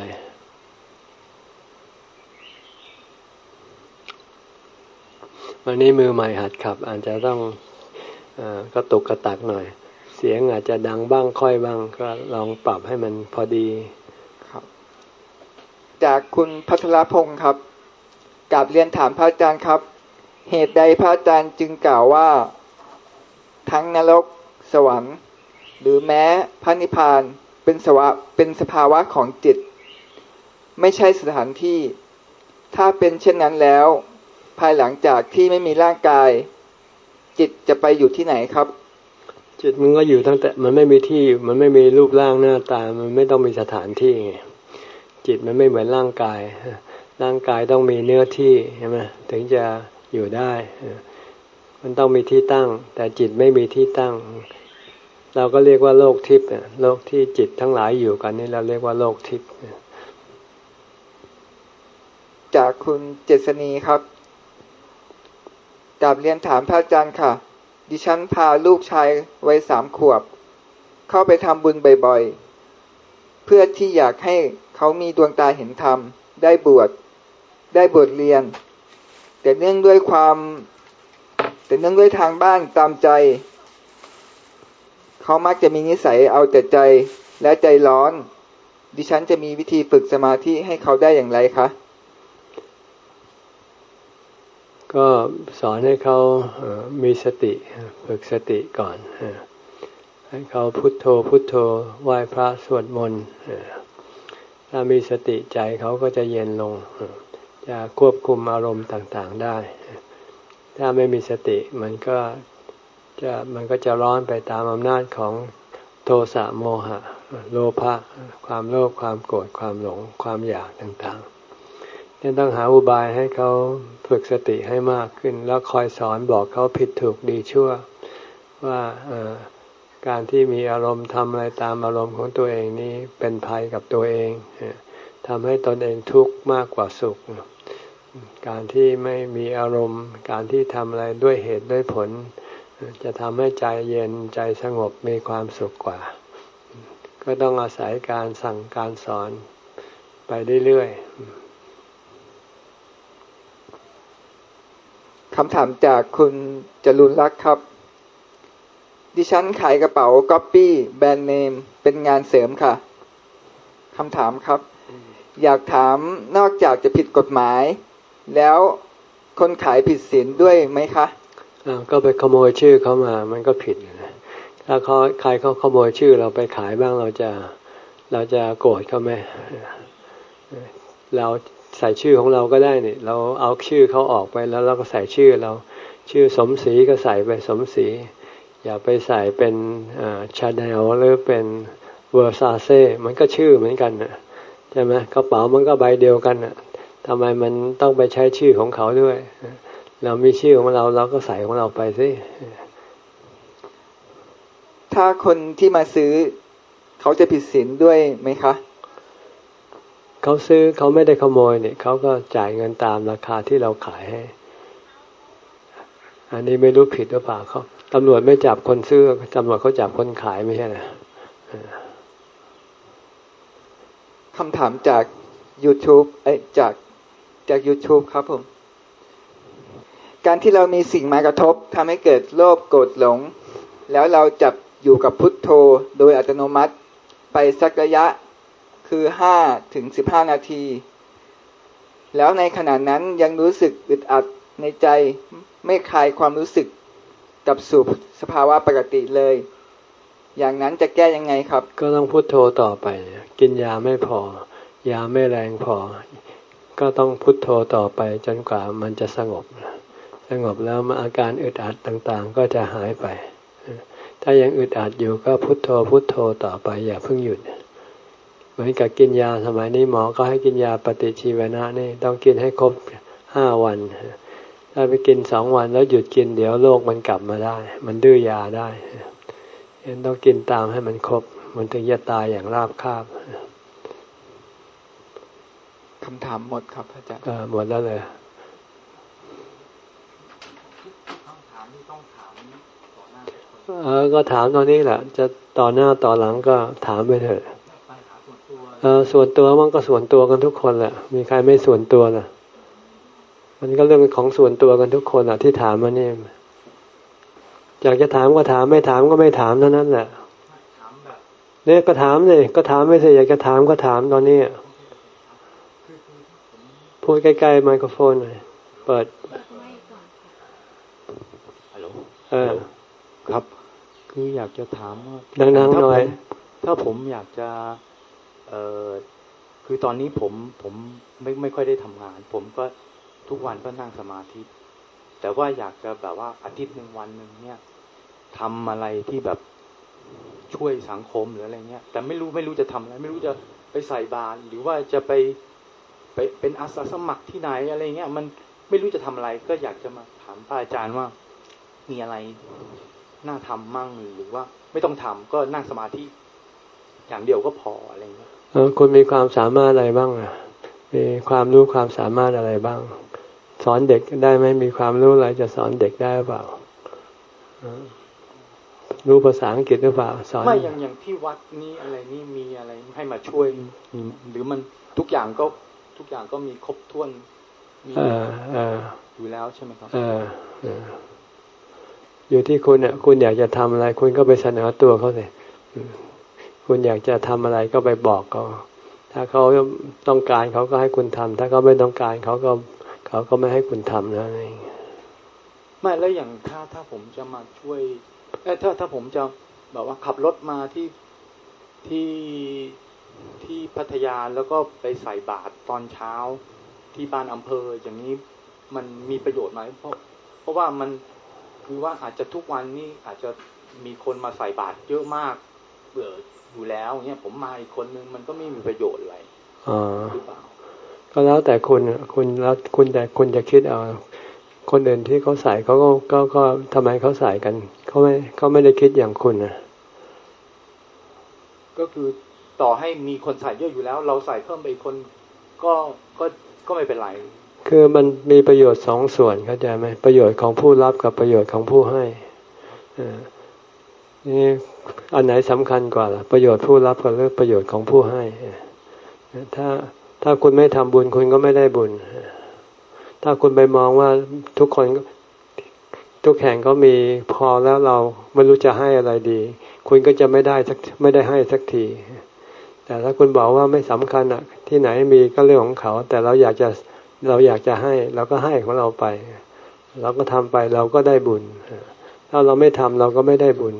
วันนี้มือใหม่หัดขับอาจจะต้องกระตุกกระตักหน่อยเสียงอาจจะดังบ้างค่อยบ้างก็ลองปรับให้มันพอดีครับจากคุณพัทรพงศ์ครับกราบเรียนถามพระอาจารย์ครับเหตุใดพระอาจารย์จึงกล่าวว่าทั้งนรกสวรรค์หรือแม้พระนิพพานเป็นสวะเป็นสภาวะของจิตไม่ใช่สถานที่ถ้าเป็นเช่นนั้นแล้วภายหลังจากที่ไม่มีร่างกายจิตจะไปอยู่ที่ไหนครับจิตมันก็อยู่ตั้งแต่มันไม่มีที่มันไม่มีรูปร่างหน้าตามันไม่ต้องมีสถานที่ไงจิตมันไม่เหมือนร่างกายร่างกายต้องมีเนื้อที่ใช่ไหมถึงจะอยู่ได้มันต้องมีที่ตั้งแต่จิตไม่มีที่ตั้งเราก็เรียกว่าโลกทิพย์โลกที่จิตทั้งหลายอยู่กันนี่เราเรียกว่าโลกทิพย์จากคุณเจษณีครับกราบเรียนถามพระอาจารย์ค่ะดิฉันพาลูกชายวัยสามขวบเข้าไปทำบุญบ่อยๆเพื่อที่อยากให้เขามีดวงตาเห็นธรรมได้บวชได้บวชเรียนแต่เนื่องด้วยความแต่เนื่องด้วยทางบ้านตามใจเขามักจะมีนิสัยเอาแต่ใจและใจร้อนดิฉันจะมีวิธีฝึกสมาธิให้เขาได้อย่างไรคะก็สอนให้เขามีสติฝึกสติก่อนให้เขาพุทโธพุทโธไหว้พระสวดมนต์ถ้ามีสติใจเขาก็จะเย็นลงจะควบคุมอารมณ์ต่างๆได้ถ้าไม่มีสติมันก็จะมันก็จะร้อนไปตามอำนาจของโทสะโมหะโลภะความโลภความโกรธความหลงความอยากต่างๆนี่ต้องหาอุบายให้เขาฝึกสติให้มากขึ้นแล้วคอยสอนบอกเขาผิดถูกดีชั่วว่าการที่มีอารมณ์ทำอะไรตามอารมณ์ของตัวเองนี้เป็นภัยกับตัวเองทำให้ตนเองทุกข์มากกว่าสุขการที่ไม่มีอารมณ์การที่ทำอะไรด้วยเหตุด้วยผลจะทำให้ใจเย็นใจสงบมีความสุขกว่าก็ต้องอาศัยการสั่งการสอนไปเรื่อยๆคำถามจากคุณจรุนลักษ์ครับดิฉันขายกระเป๋าก๊อปปี้แบรนด์เนมเป็นงานเสริมค่ะคำถามครับอยากถามนอกจากจะผิดกฎหมายแล้วคนขายผิดศีลด้วยไหมคะอ้าวก็ไปขโมยชื่อเขามามันก็ผิดนะถ้าเขาใครเขาขโมยชื่อเราไปขายบ้างเราจะเราจะโกรธเขาไหมเราใส่ชื่อของเราก็ได้นี่เราเอาชื่อเขาออกไปแล้วเราก็ใส่ชื่อเราชื่อสมศรีก็ใส่ไปสมศรีอย่าไปใส่เป็นชาแนลหรือเป็นเวอร์ซาเซ่มันก็ชื่อเหมือนกันนะใช่ไหมกระเป๋ามันก็ใบเดียวกันนะทำไมมันต้องไปใช้ชื่อของเขาด้วยเรามีชื่อของเราเราก็ใส่ของเราไปสิถ้าคนที่มาซื้อเขาจะผิดศีลด้วยไหมคะเขาซื้อเขาไม่ได้ขโมยเนี่ยเขาก็จ่ายเงินตามราคาที่เราขายให้อันนี้ไม่รู้ผิดหรือเปล่าเขาตำรวจไม่จับคนซื้อตำรวจเขาจับคนขายไม่ใช่เหรอคำถามจาก YouTube เอ้ยจากจาก YouTube ครับผมการที่เรามีสิ่งมากระทบทำให้เกิดโลภโกรธหลงแล้วเราจับอยู่กับพุทโธโดยอัตโนมัติไปสักระยะคือห้าถึงสิบห้านาทีแล้วในขณะนั้นยังรู้สึกอึดอัดในใจไม่คลายความรู้สึกกับสู่สภาวะปกติเลยอย่างนั้นจะแก้ยังไงครับก็ต้องพุทโธต่อไปกินยาไม่พอยาไม่แรงพอก็ต้องพุทโธต่อไปจนกว่ามันจะสงบสงบแล้วอาการอึดอัดต่างๆก็จะหายไปถ้ายังอึดอัดอยู่ก็พุทโธพุทโธต่อไปอย่าเพิ่งหยุดเหมือนกับกินยาสมัยนี้หมอก็ให้กินยาปฏิชีวนะนี่ต้องกินให้ครบห้าวันถ้าไปกินสองวันแล้วหยุดกินเดี๋ยวโรคมันกลับมาได้มันดื้อยาได้เห็นต้องกินตามให้มันครบมันถึงจะตายอย่างราบคาบคำถามหมดครับอาจารย์อ่าหมดแล้วเลยเออก็ถามตอนนี้แหละจะต่อหน้าต่อหลังก็ถามไปเถอะเออส่วนตัวมันก็ส่วนตัวกันทุกคนแหละมีใครไม่ส่วนตัวล่ะมันก็เรื่องของส่วนตัวกันทุกคนอ่ะที่ถามมานี่อยากจะถามก็ถามไม่ถามก็ไม่ถามเท่านั้นแหละเนี่ยก็ถามเลยก็ถามไม่ใช่อยากจะถามก็ถามตอนนี้พูดใกล้ๆไมโครโฟนหน่อยเปิดฮัลโหลเออครับคืออยากจะถามว่าดังๆหน่อยถ้าผมอยากจะเอ่อคือตอนนี้ผมผมไม่ไม่ค่อยได้ทำงานผมก็ทุกวันก็นั่งสมาธิแต่ว่าอยากจะแบบว่าอาทิตย์หนึ่งวันหนึ่งเนี่ยทำอะไรที่แบบช่วยสังคมหรืออะไรเงี้ยแต่ไม่รู้ไม่รู้จะทำอะไรไม่รู้จะไปใส่บาตรหรือว่าจะไปไปเป็นอาสาสมัครที่ไหนอะไรเงี้ยมันไม่รู้จะทำอะไรก็อยากจะมาถามพระอาจารย์ว่ามีอะไรน่าทำมั่งหรือว่าไม่ต้องทำก็นั่งสมาธิอย่างเดียวก็พออะไรเงี้ยเออคุณมีความสามารถอะไรบ้างอ่ะมีความรู้ความสามารถอะไรบ้างสอนเด็กได้ไหมมีความรู้อะไรจะสอนเด็กได้หรือเปล่ารู้ภาษาอังกฤษหรือเปล่าสอนไม่อย่างอย่างที่วัดนี้อะไรนี่มีอะไรให้มาช่วยหรือมันทุกอย่างก็ทุกอย่างก็มีครบถ้วนมีอยู่แล้วใช่ไหมครับเอออยู่ที่คุณเนี่ยคุณอยากจะทำอะไรคุณก็ไปเสนอตัวเขาสิคุณอยากจะทำอะไรก็ไปบอกเขาถ้าเขาต้องการเขาก็ให้คุณทำถ้าเขาไม่ต้องการเขาก็เขาก็ไม่ให้คุณทำนะนี่ไม่แล้วอย่างถ้าถ้าผมจะมาช่วยเอ้ถ้าถ้าผมจะแบบว่าขับรถมาที่ที่ที่พัทยาแล้วก็ไปใส่บาตรตอนเช้าที่บ้านอำเภออย่างนี้มันมีประโยชน์ไหมเพราะเพราะว่ามันคือว่าอาจจะทุกวันนี้อาจจะมีคนมาใส่บาตรเยอะมากเบื่ออยู่แล้วเนี่ยผมมาอีกคนนึงมันก็ไม่มีประโยชน์อะไรหรือเปล่าก็แล้วแต่คุณคุณแล้วคุณแต่คุณจะคิดเอาคนอื่นที่เขาใส่เขาก็ก็ก็ทำไมเขาใส่กันเขาไม่เขาไม่ได้คิดอย่างคุณนะก็คือต่อให้มีคนใส่เยอะอยู่แล้วเราใส่เพิ่มไปอีกคนก็ก็ก็ไม่เป็นไรคือมันมีประโยชน์สองส่วนเข้าใจไหมประโยชน์ของผู้รับกับประโยชน์ของผู้ให้อ่านี่อันไหนสำคัญกว่าล่ะประโยชน์ผู้รับกับเรื่องประโยชน์ของผู้ให้ถ้าถ้าคุณไม่ทำบุญคุณก็ไม่ได้บุญถ้าคุณไปมองว่าทุกคนทุกแห่งก็มีพอแล้วเราไม่รู้จะให้อะไรดีคุณก็จะไม่ได้สักไม่ได้ให้สักทีแต่ถ้าคุณบอกว่าไม่สำคัญอ่ะที่ไหนมีก็เรื่องของเขาแต่เราอยากจะเราอยากจะให้เราก็ให้ของเราไปเราก็ทำไปเราก็ได้บุญถ้าเราไม่ทำเราก็ไม่ได้บุญ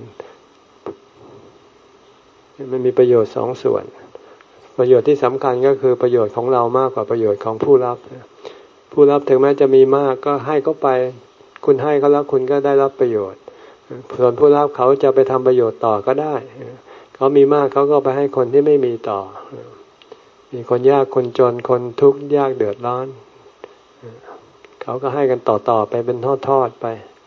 มันมีประโยชน์สองส่วนประโยชน์ที่สำคัญก็คือประโยชน์ของเรามากกว่าประโยชน์ของผู้รับผู้รับถึงแม้จะมีมากก็ให้เขาไปคุณให้เขาแล้วคุณก็ได้รับประโยชน์ส่วนผู้รับเขาจะไปทำประโยชน์ต่อก็ได้เขามีมากเขาก็ไปให้คนที่ไม่มีต่อมีคนยากคนจนคนทุกข์ยากเดือดร้อนเขาก็ให้กันต่อๆไปเป็นทอดๆไป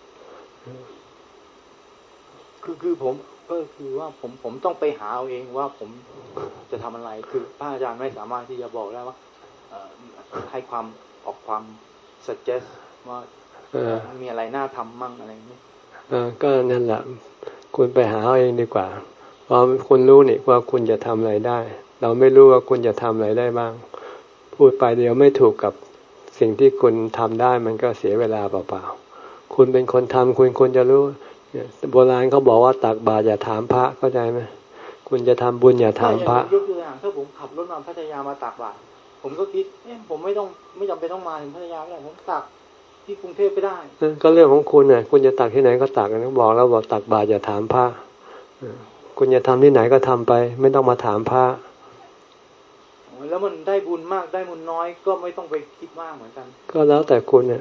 คือคือผมก็คือว่าผมผมต้องไปหาเอาเองว่าผมจะทำอะไรคือพระอาจารย์ไม่สามารถที่จะบอกได้ว่าให้ความออกความ suggest ว่ามีอะไรน่าทำมั่งอะไรนี้ก็นั่นแหละคุณไปหาเอาเองดีกว่าเพราะคุณรู้นี่ว่าคุณจะทำอะไรได้เราไม่รู้ว่าคุณจะทำอะไรได้บ้างพูดไปเดี๋ยวไม่ถูกกับสิ่งที่คุณทำได้มันก็เสียเวลาเปล่าๆคุณเป็นคนทำคุณควรจะรู้โบราณเขาบอกว่าตักบาตรอย่าถามพระเข้าใจไหมคุณจะทำบุญอย่าถามพระยกตัวอย่างถ้าผมขับรถมาพัทยามาตักบาตรผมก็คิดเอ๊ะผมไม่ต้องไม่จำเป็นต้องมาถึงพัทยาก็ได้ผมตักที่กรุงเทพไปได้ก็เรื่องของคุณน่ะคุณจะตักที่ไหนก็ตักนะบอกแล้วบอกตักบาตรอย่าถามพระคุณจะทำที่ไหนก็ทำไปไม่ต้องมาถามพระแล้วมันได้บุญมากได้บุญน้อยก็ไม่ต้องไปคิดมากเหมือนกันก็แล้วแต่คุณเนี่ย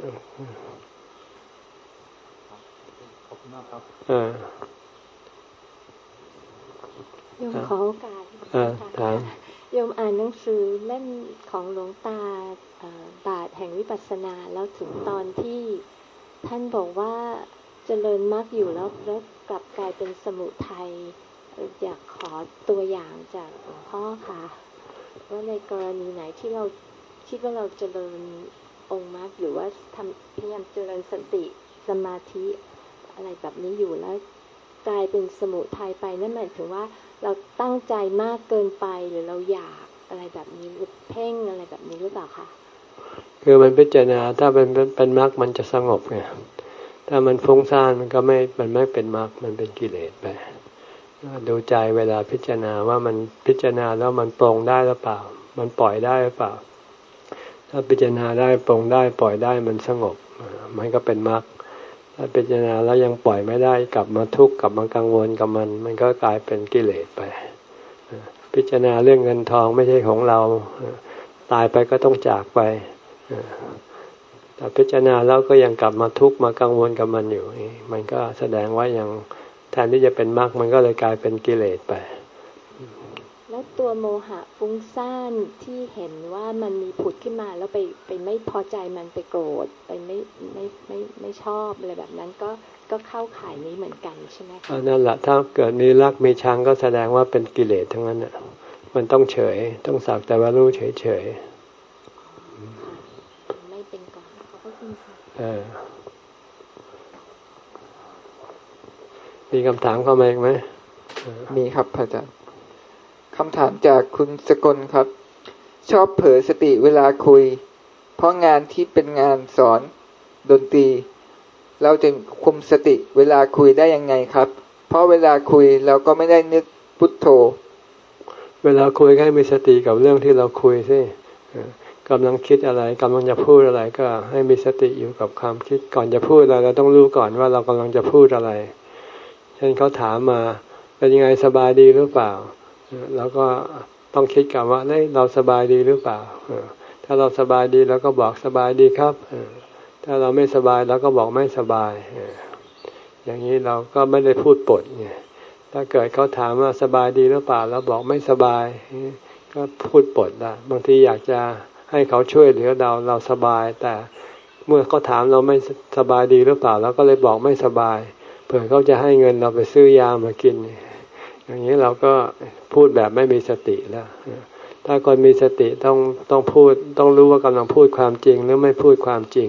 ขอบคุณมากครับอ่าโยมขอโอกาสค่ะโยมอ่านหนังสือเล่มของหลวงตาบาทแห่งวิปัสสนาแล้วถึงตอนที่ท่านบอกว่าเจริญมรรคอยู่แล้วแล้วกลับกลายเป็นสมุทัยอยากขอตัวอย่างจากหลวงพ่อค่ะว่าในกรณีไหนที่เราคิดว่าเราเจริญองค์มรรคหรือว่าทำพยายามเจริญสติสมาธิอะไรแบบนี้อยู่แล้วกลายเป็นสมุทัยไปนั่นหมายถึงว่าเราตั้งใจมากเกินไปหรือเราอยากอะไรแบบนี้หรือเพ่งอะไรแบบนี้หรือเปล่าคะคือมันพิจารณาถ้าเป็นเป็นมรรคมันจะสงบไงถ้ามันฟุ้งซ่านมันก็ไม่มันไม่เป็นมรรคมันเป็นกิเลสไปดูใจเวลาพิจารณาว่ามันพิจารณาแล้วมันปรงได้หรือเปล่ามันปล่อยได้หรือเปล่าถ้าพิจารณาได้ปรงได้ปล่อยได้มันสงบมันก็เป็นมรรคถ้าพิจารณาแล้วยังปล่อยไม่ได้กลับมาทุกข์กลับมากังวลกับมันมันก็กลายเป็นกิเลสไปพิจารณาเรื่องเงินทองไม่ใช่ของเราตายไปก็ต้องจากไปแต่พิจารณาแล้วก็ยังกลับมาทุกข์มากังวลกับมันอยู่มันก็แสดงว่ายังแทนที่จะเป็นมรรคมันก็เลยกลายเป็นกิเลสไปแล้วตัวโมหะฟุ้งซ่านที่เห็นว่ามันมีผุดขึ้นมาแล้วไปไปไม่พอใจมันไปโกรธไปไม่ไม่ไม่ไม่ชอบอะไรแบบนั้นก็ก็เข้าข่ายนี้เหมือนกันใช่ไหมคะนั่นแหละถ้าเกิดมีรักมีชังก็แสดงว่าเป็นกิเลสทั้งนั้นอ่ะมันต้องเฉยต้องสักแต่ว่ารู้เฉยเฉยไม่เป็นกลางเขาก็คุณค่ะเออมีคำถามเข้ามาอีกไหมมีครับอาจารย์คำถามจากคุณสกลครับชอบเผลอสติเวลาคุยเพราะงานที่เป็นงานสอนดนตรีเราจะคุมสติเวลาคุยได้ยังไงครับเพราะเวลาคุยเราก็ไม่ได้นึกพุทโธเวลาคุยให้มีสติกับเรื่องที่เราคุยสิกำลังคิดอะไรกำลังจะพูดอะไรก็ให้มีสติอยู่กับความคิดก่อนจะพูดอะไรเราต้องรู้ก่อนว่าเรากำลังจะพูดอะไรเช่นเขาถามมาเป็นยังไงสบายดีหรือเปล่าแล้วก็ต้องคิดกันว่าเราสบายดีหรือเปล่าถ้าเราสบายดีเราก็บอกสบายดีครับถ้าเราไม่สบายเราก็บอกไม่สบายอย่างนี้เราก็ไม่ได้พูดปดไงถ้าเกิดเขาถามว่าสบายดีหรือเปล่าแล้วบอกไม่สบายก็พูดปดได้บางทีอยากจะให้เขาช่วยเหลือเราเราสบายแต่เมื่อเขาถามเราไม่สบายดีหรือเปล่าเราก็เลยบอกไม่สบายเผื่อเขาจะให้เงินเราไปซื้อยามากินอย่างนี้เราก็พูดแบบไม่มีสติแล้วถ้าคนมีสติต้องต้องพูดต้องรู้ว่ากำลังพูดความจริงหรือไม่พูดความจริง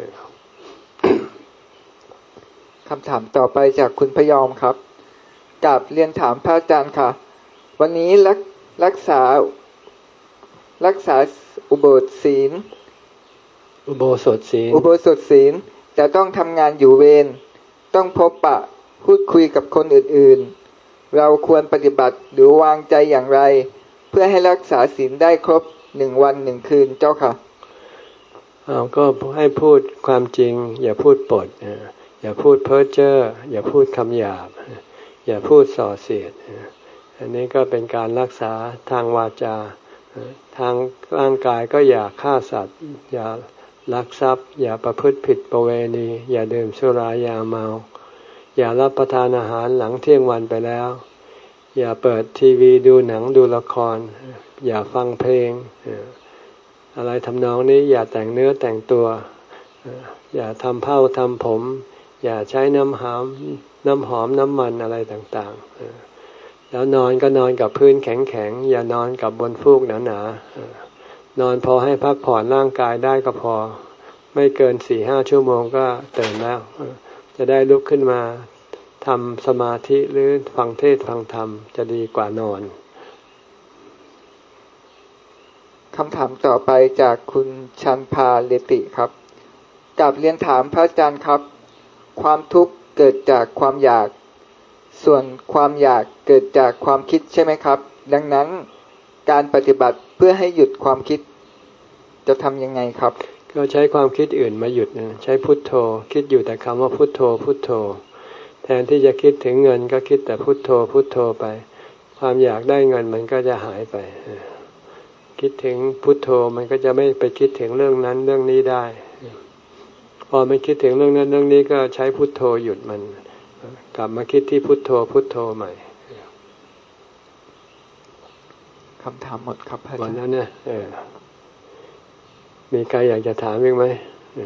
คำถามต่อไปจากคุณพยอมครับกราบเรียนถามพระอาจารย์ค่ะวันนี้รักรักษารักษาอุโบสถศีลอุโบสถศีลอุโบสถศีลจะต้องทำงานอยู่เวรต้องพบปะพูดคุยกับคนอื่นๆเราควรปฏิบัติหรือวางใจอย่างไรเพื่อให้รักษาศีลได้ครบหนึ่งวันหนึ่งคืนเจ้าค่ะเอาก็ให้พูดความจริงอย่าพูดปดอย่าพูดเพ้อเจ้ออย่าพูดคำหยาบอย่าพูดส่อเสียดอันนี้ก็เป็นการรักษาทางวาจาทางร่างกายก็อย่าฆ่าสัตว์อย่าลักทรัพย์อย่าประพฤติผิดประเวณีอย่าดื่มสุรายาเมาอย่ารับประทานอาหารหลังเที่ยงวันไปแล้วอย่าเปิดทีวีดูหนังดูละครอย่าฟังเพลงอะไรทำนองนี้อย่าแต่งเนื้อแต่งตัวอย่าทำเผ้าทำผมอย่าใช้น้ำหอมน้ำหอมน้ำมันอะไรต่างๆแล้วนอนก็นอนกับพื้นแข็งๆอย่านอนกับบนฟูกหนาๆนอนพอให้พักผ่อนร่างกายได้ก็พอไม่เกินสี่ห้าชั่วโมงก็ตื่นแล้วจะได้ลุกขึ้นมาทำสมาธิหรือฟังเทศน์ฟังธรรมจะดีกว่านอนคำถามต่อไปจากคุณชันพาเลติครับกราบเรียนถามพระอาจารย์ครับความทุกข์เกิดจากความอยากส่วนความอยากเกิดจากความคิดใช่ไหมครับดังนั้นการปฏิบัติเพื่อให้หยุดความคิดจะทำยังไงครับก็ใช้ความคิดอื่นมาหยุดนะใช้พุทโธคิดอยู่แต่คำว่าพุทโธพุทโธแทนที่จะคิดถึงเงินก็คิดแต่พุทโธพุทโธไปความอยากได้เงินมันก็จะหายไปคิดถึงพุทโธมันก็จะไม่ไปคิดถึงเรื่องนั้นเรื่องนี้ได้พอมันคิดถึงเรื่องนั้นเรื่องนี้ก็ใช้พุทโธหยุดมันกลับมาคิดที่พุทโธพุทโธใหม่คำถามหมดครับวันนั้นเนี่ยมีใครอยากจะถามอีกไหม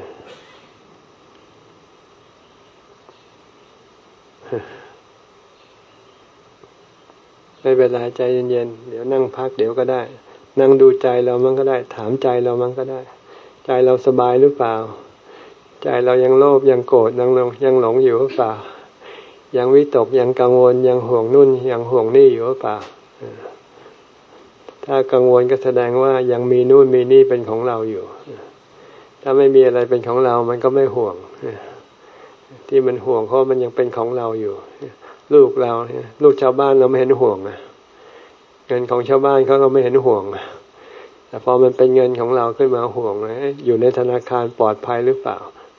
ไม่เป็นไรใจเย็นๆเดี๋ยวนั่งพักเดี๋ยวก็ได้นั่งดูใจเรามันก็ได้ถามใจเรามันก็ได้ใจเราสบายหรือเปล่าใจเรายังโลภยังโกรธยังหลงยังหลงอยู่หรือเปล่ายังวิตกยังกังวลยังห่วงนู่นยังห่วงนี่อยู่หรือเปล่าถ้ากังวลก็แสดงว่ายังมีนู่นมีนี่เป็นของเราอยู่ถ้าไม่มีอะไรเป็นของเรามันก็ไม่ห่วงที่มันห่วงเพราะมันยังเป็นของเราอยู่ลูกเราลูกชาวบ้านเราไม่เห็นห่วงนะเงินของชาวบ้านเขาเราไม่เห็นห่วงแต่พอมันเป็นเงินของเราขึ้นมาห่วงเลยอยู่ในธนาคารปลอดภัยหรือเปล่า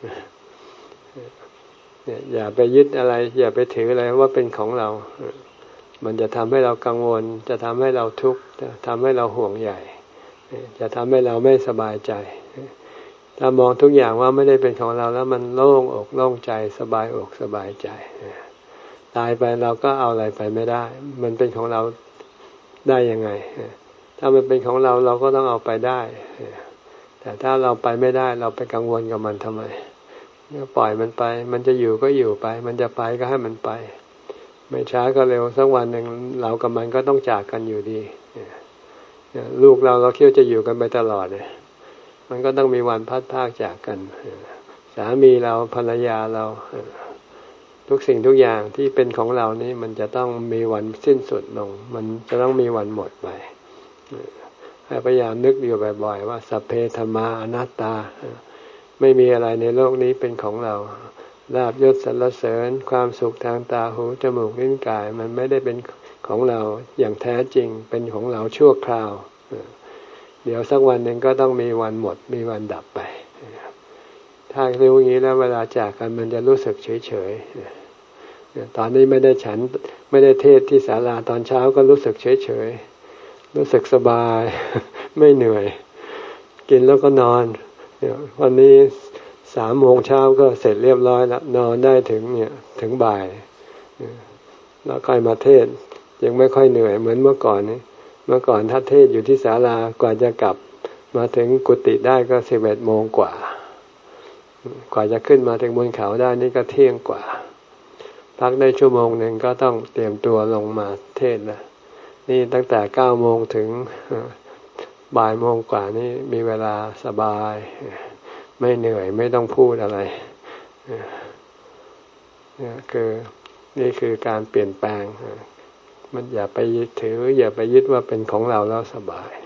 อย่าไปยึดอะไรอย่าไปถืออะไรว่าเป็นของเรามันจะทำให้เรากังวลจะทำให้เราทุกข์จะทำให้เราห่วงใหญ่จะทำให้เราไม่สบายใจถ้ามองทุกอย่างว่าไม่ได้เป็นของเราแล้วมันโล่งอกโล่งใจสบายอกสบายใจตายไปเราก็เอาอะไรไปไม่ได้มันเป็นของเราได้ยังไงถ้ามันเป็นของเราเราก็ต้องเอาไปได้แต่ถ้าเราไปไม่ได้เราไปกังวลกับมันทำไมก็ปล่อยมันไปมันจะอยู่ก็อยู่ไปมันจะไปก็ให้มันไปไม่ช้าก็เร็วสักวันหนึ่งเรากับมันก็ต้องจากกันอยู่ดีลูกเราเราคิดว่าจะอยู่กันไปตลอดเนี่ยมันก็ต้องมีวันพัดพรากจากกันสามีเราภรรยาเราทุกสิ่งทุกอย่างที่เป็นของเรานี่มันจะต้องมีวันสิ้นสุดลงมันจะต้องมีวันหมดไปให้พยายามนึกอยู่บ่อยๆว่าสัพเพธัมมาอนัตตาไม่มีอะไรในโลกนี้เป็นของเราลาภยศสรรเสริญความสุขทางตาหูจมูกลิ้นกายมันไม่ได้เป็นของเราอย่างแท้จริงเป็นของเราชั่วคราวเดี๋ยวสักวันหนึ่งก็ต้องมีวันหมดมีวันดับไปถ้ารู้อย่างนี้แล้วเวลาจากกันมันจะรู้สึกเฉยๆตอนนี้ไม่ได้ฉันไม่ได้เทศที่ศาลาตอนเช้าก็รู้สึกเฉยๆรู้สึกสบายไม่เหนื่อยกินแล้วก็นอนวันนี้สามโมงเช้าก็เสร็จเรียบร้อยแล้วนอนได้ถึงเนี่ยถึงบ่ายแล้วค่อยมาเทศยังไม่ค่อยเหนื่อยเหมือนเมื่อก่อนนี้เมื่อก่อนถ้าเทศอยู่ที่ศาลากว่าจะกลับมาถึงกุฏิได้ก็สิบเอ็ดโมงกว่ากว่าจะขึ้นมาถึงบนเขาได้นี่ก็เที่ยงกว่าพักได้ชั่วโมงหนึ่งก็ต้องเตรียมตัวลงมาเทศนะนี่ตั้งแต่เก้าโมงถึงบ่ายโมงกว่านี่มีเวลาสบายไม่เหนื่อยไม่ต้องพูดอะไรนี่คือนี่คือการเปลี่ยนแปลงมันอย่าไปยึดถืออย่าไปยึดว่าเป็นของเราแล้วสบาย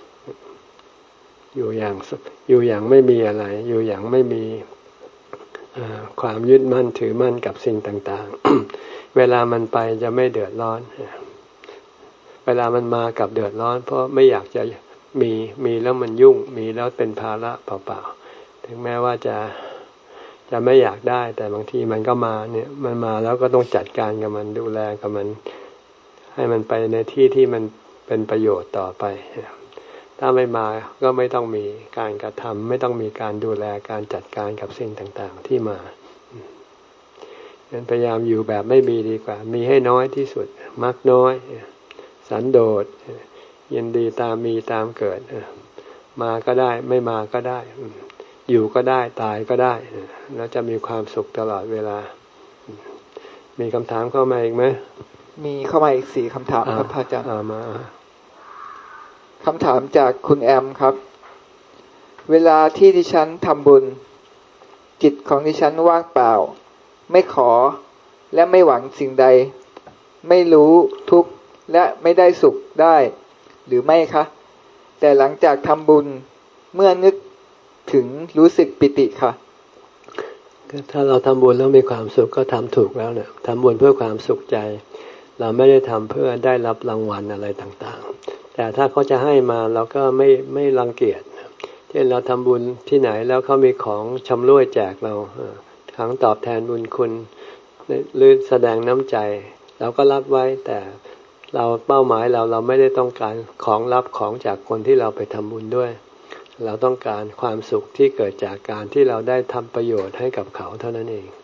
อยู่อย่างอยู่อย่างไม่มีอะไรอยู่อย่างไม่มีความยึดมั่นถือมั่นกับสิ่งต่างๆ เวลามันไปจะไม่เดือดร้อนเวลามันมากับเดือดร้อนเพราะไม่อยากจะมีมีแล้วมันยุ่งมีแล้วเป็นภาระเปล่าๆถึงแม้ว่าจะจะไม่อยากได้แต่บางทีมันก็มาเนี่ยมันมาแล้วก็ต้องจัดการกับมันดูแลกับมันให้มันไปในที่ที่มันเป็นประโยชน์ต่อไปถ้าไม่มาก็ไม่ต้องมีการกระทำไม่ต้องมีการดูแลการจัดการกับสิ่งต่างๆที่มางั้นพยายามอยู่แบบไม่มีดีกว่ามีให้น้อยที่สุดมักน้อยสันโดษยินดีตามมีตามเกิดมาก็ได้ไม่มาก็ได้อยู่ก็ได้ตายก็ได้แล้วจะมีความสุขตลอดเวลามีคำถามเข้ามาอีกไหมมีเข้ามาอีกสี่คำถามครับพระอาจารย์มาคำถามจากคุณแอมครับเวลาที่ดิฉันทำบุญจิตของดิฉันว่างเปล่าไม่ขอและไม่หวังสิ่งใดไม่รู้ทุกข์และไม่ได้สุขได้หรือไม่คะแต่หลังจากทำบุญเมื่อนึกถึงรู้สึกปิติค่ะถ้าเราทำบุญแล้วมีความสุขก็ทำถูกแล้วเนี่ยทำบุญเพื่อความสุขใจเราไม่ได้ทำเพื่อได้รับรางวัลอะไรต่างๆแต่ถ้าเขาจะให้มาเราก็ไม่ไม่รังเกียจเช่นเราทำบุญที่ไหนแล้วเขามีของชำร่วยแจกเราทั้งตอบแทนบุญคุณหรือแสดงน้ำใจเราก็รับไว้แต่เราเป้าหมายเราเราไม่ได้ต้องการของรับของจากคนที่เราไปทำบุญด้วยเราต้องการความสุขที่เกิดจากการที่เราได้ทำประโยชน์ให้กับเขาเท่านั้นเอง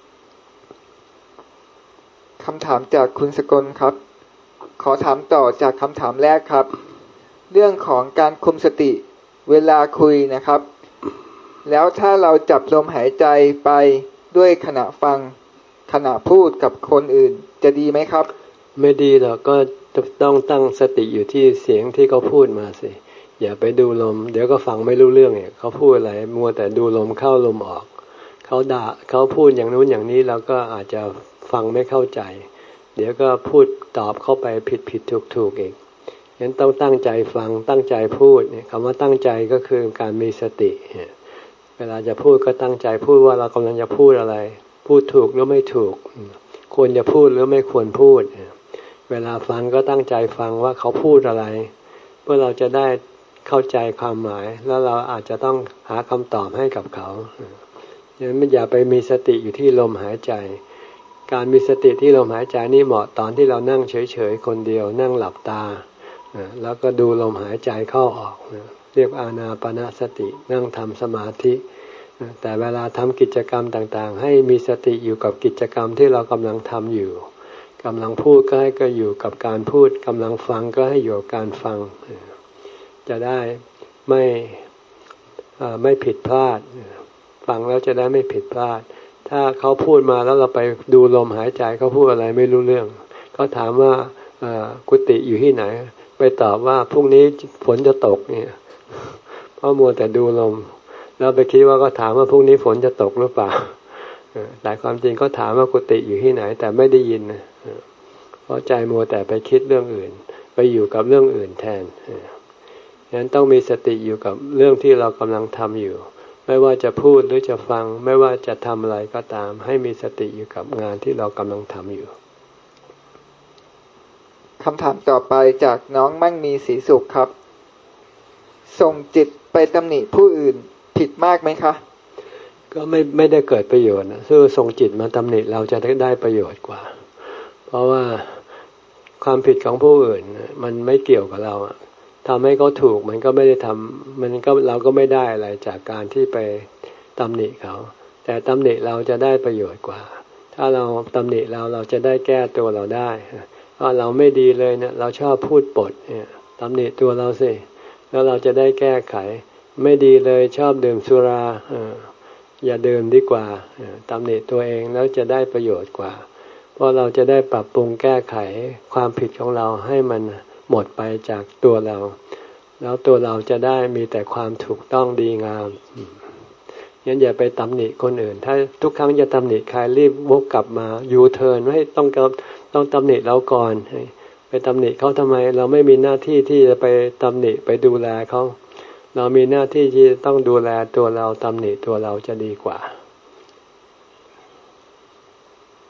คำถามจากคุณสกลครับขอถามต่อจากคำถามแรกครับเรื่องของการคุมสติเวลาคุยนะครับแล้วถ้าเราจับลมหายใจไปด้วยขณะฟังขณะพูดกับคนอื่นจะดีไหมครับไม่ดีหรอกก็ต้องตั้งสติอยู่ที่เสียงที่เขาพูดมาสิอย่าไปดูลมเดี๋ยวก็ฟังไม่รู้เรื่องเนี่ยเขาพูดอะไรมัวแต่ดูลมเข้าลมออกเขาด่าเขาพูดอย่างนู้นอย่างนี้เราก็อาจจะฟังไม่เข้าใจเดี๋ยวก็พูดตอบเข้าไปผิดผิดถูกถูกเองงั้นต้องตั้งใจฟังตั้งใจพูดเนี่ยคำว่าตั้งใจก็คือการมีสติเวลาจะพูดก็ตั้งใจพูดว่าเรากำลังจะพูดอะไรพูดถูกหรือไม่ถูกควรจะพูดหรือไม่ควรพูดเวลาฟังก็ตั้งใจฟังว่าเขาพูดอะไรเพื่อเราจะได้เข้าใจความหมายแล้วเราอาจจะต้องหาคำตอบให้กับเขาฉะนั้นอย่าไปมีสติอยู่ที่ลมหายใจการมีสติที่ลมหายใจนี่เหมาะตอนที่เรานั่งเฉยๆคนเดียวนั่งหลับตาแล้วก็ดูลมหายใจเข้าออกเรียกอานาปานสตินั่งทำสมาธิแต่เวลาทำกิจกรรมต่างๆให้มีสติอยู่กับกิจกรรมที่เรากำลังทำอยู่กำลังพูดก็ให้ก็อยู่กับการพูดกำลังฟังก็ให้อยู่กับการฟังจะได้ไม่ไม่ผิดพลาดฟังแล้วจะได้ไม่ผิดพลาดถ้าเขาพูดมาแล้วเราไปดูลมหายใจเขาพูดอะไรไม่รู้เรื่องเขาถามว่ากุฏิอยู่ที่ไหนไปตอบว่าพรุ่งนี้ฝนจะตกเนี่ยเพราะมัวแต่ดูลมแล้วไปคิดว่าก็ถามว่าพรุ่งนี้ฝนจะตกหรือเปล่าแต่ความจริงก็ถามว่ากุฏิอยู่ที่ไหนแต่ไม่ได้ยินนะเพราะใจมัวแต่ไปคิดเรื่องอื่นไปอยู่กับเรื่องอื่นแทนฉะนั้นต้องมีสติอยู่กับเรื่องที่เรากำลังทำอยู่ไม่ว่าจะพูดหรือจะฟังไม่ว่าจะทำอะไรก็ตามให้มีสติอยู่กับงานที่เรากำลังทำอยู่คำถามต่อไปจากน้องมั่งมีสีสุขครับส่งจิตไปตำหนิผู้อื่นผิดมากไหมคะก็ไม่ไม่ได้เกิดประโยชน์นะซึ่งส่งจิตมาตำหนิเราจะได้ได้ประโยชน์กว่าเพราะว่าความผิดของผู้อื่นมันไม่เกี่ยวกับเราอะทำให้เขาถูกมันก็ไม่ได้ทำมันก็เราก็ไม่ได้อะไรจากการที่ไปตำหนิเขาแต่ตำหนิเราจะได้ประโยชน์กว่าถ้าเราตำหนิเราเราจะได้แก้ตัวเราได้เพราะเราไม่ดีเลยเนี่ยเราชอบพูดปดเนี่ยตำหนิตัวเราสิแล้วเราจะได้แก้ไขไม่ดีเลยชอบดื่มสุราเอออย่าดื่มดีกว่าตำหนิตัวเองแล้วจะได้ประโยชน์กว่าเพราะเราจะได้ปรับปรุงแก้ไขความผิดของเราให้มันหมดไปจากตัวเราแล้วตัวเราจะได้มีแต่ความถูกต้องดีงามงั้นอย่าไปตำหนิคนอื่นถ้าทุกครั้งจะตำหนิใครรีบวกกลับมายูเทิร์นไม่ต้องต้องตำหนิเราก่อนไปตำหนิเขาทำไมเราไม่มีหน้าที่ที่จะไปตำหนิไปดูแลเขาเรามีหน้าที่ที่ต้องดูแลตัวเราตำหนิตัวเราจะดีกว่า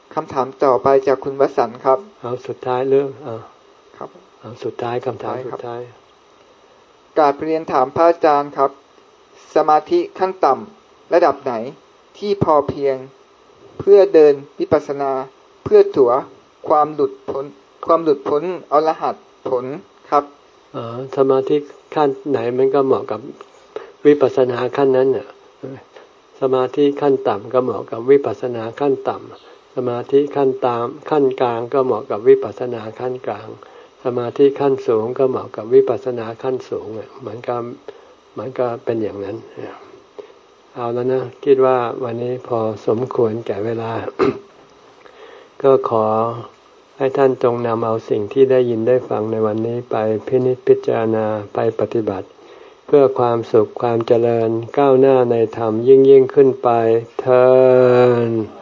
คำถามต่อไปจากคุณวสันต์ครับเอาสุดท้ายเรื่องเอาครับเอาสุดท้ายคำถามสุดท้ายกราบเรียนถามพระอาจารย์ครับสมาธิขั้นต่ำระดับไหนที่พอเพียงเพื่อเดินวิปัสสนาเพื่อตั๋วความหลุดพ้นความหลุดพ้นอรหัตผลครับอ๋อสมาธิขั้นไหนมันก็เหมาะกับวิปัสสนาขั้นนั้นน่ะสมาธิขั้นต่ำก็เหมาะกับวิปัสสนาขั้นต่ำสมาธิขั้นตามขั้นกลางก็เหมาะกับวิปัสสนาขั้นกลางสมาธิขั้นสูงก็เหมาะกับวิปัสสนาขั้นสูงเหมือนกับมันก็เป็นอย่างนั้นเอาแล้วนะคิดว่าวันนี้พอสมควรแก่เวลา ก็ขอให้ท่านจงนำเอาสิ่งที่ได้ยินได้ฟังในวันนี้ไปพินิจพิจารณาไปปฏิบัติเพื่อความสุขความเจริญก้าวหน้าในธรรมยิ่งยิ่งขึ้นไปเทอญ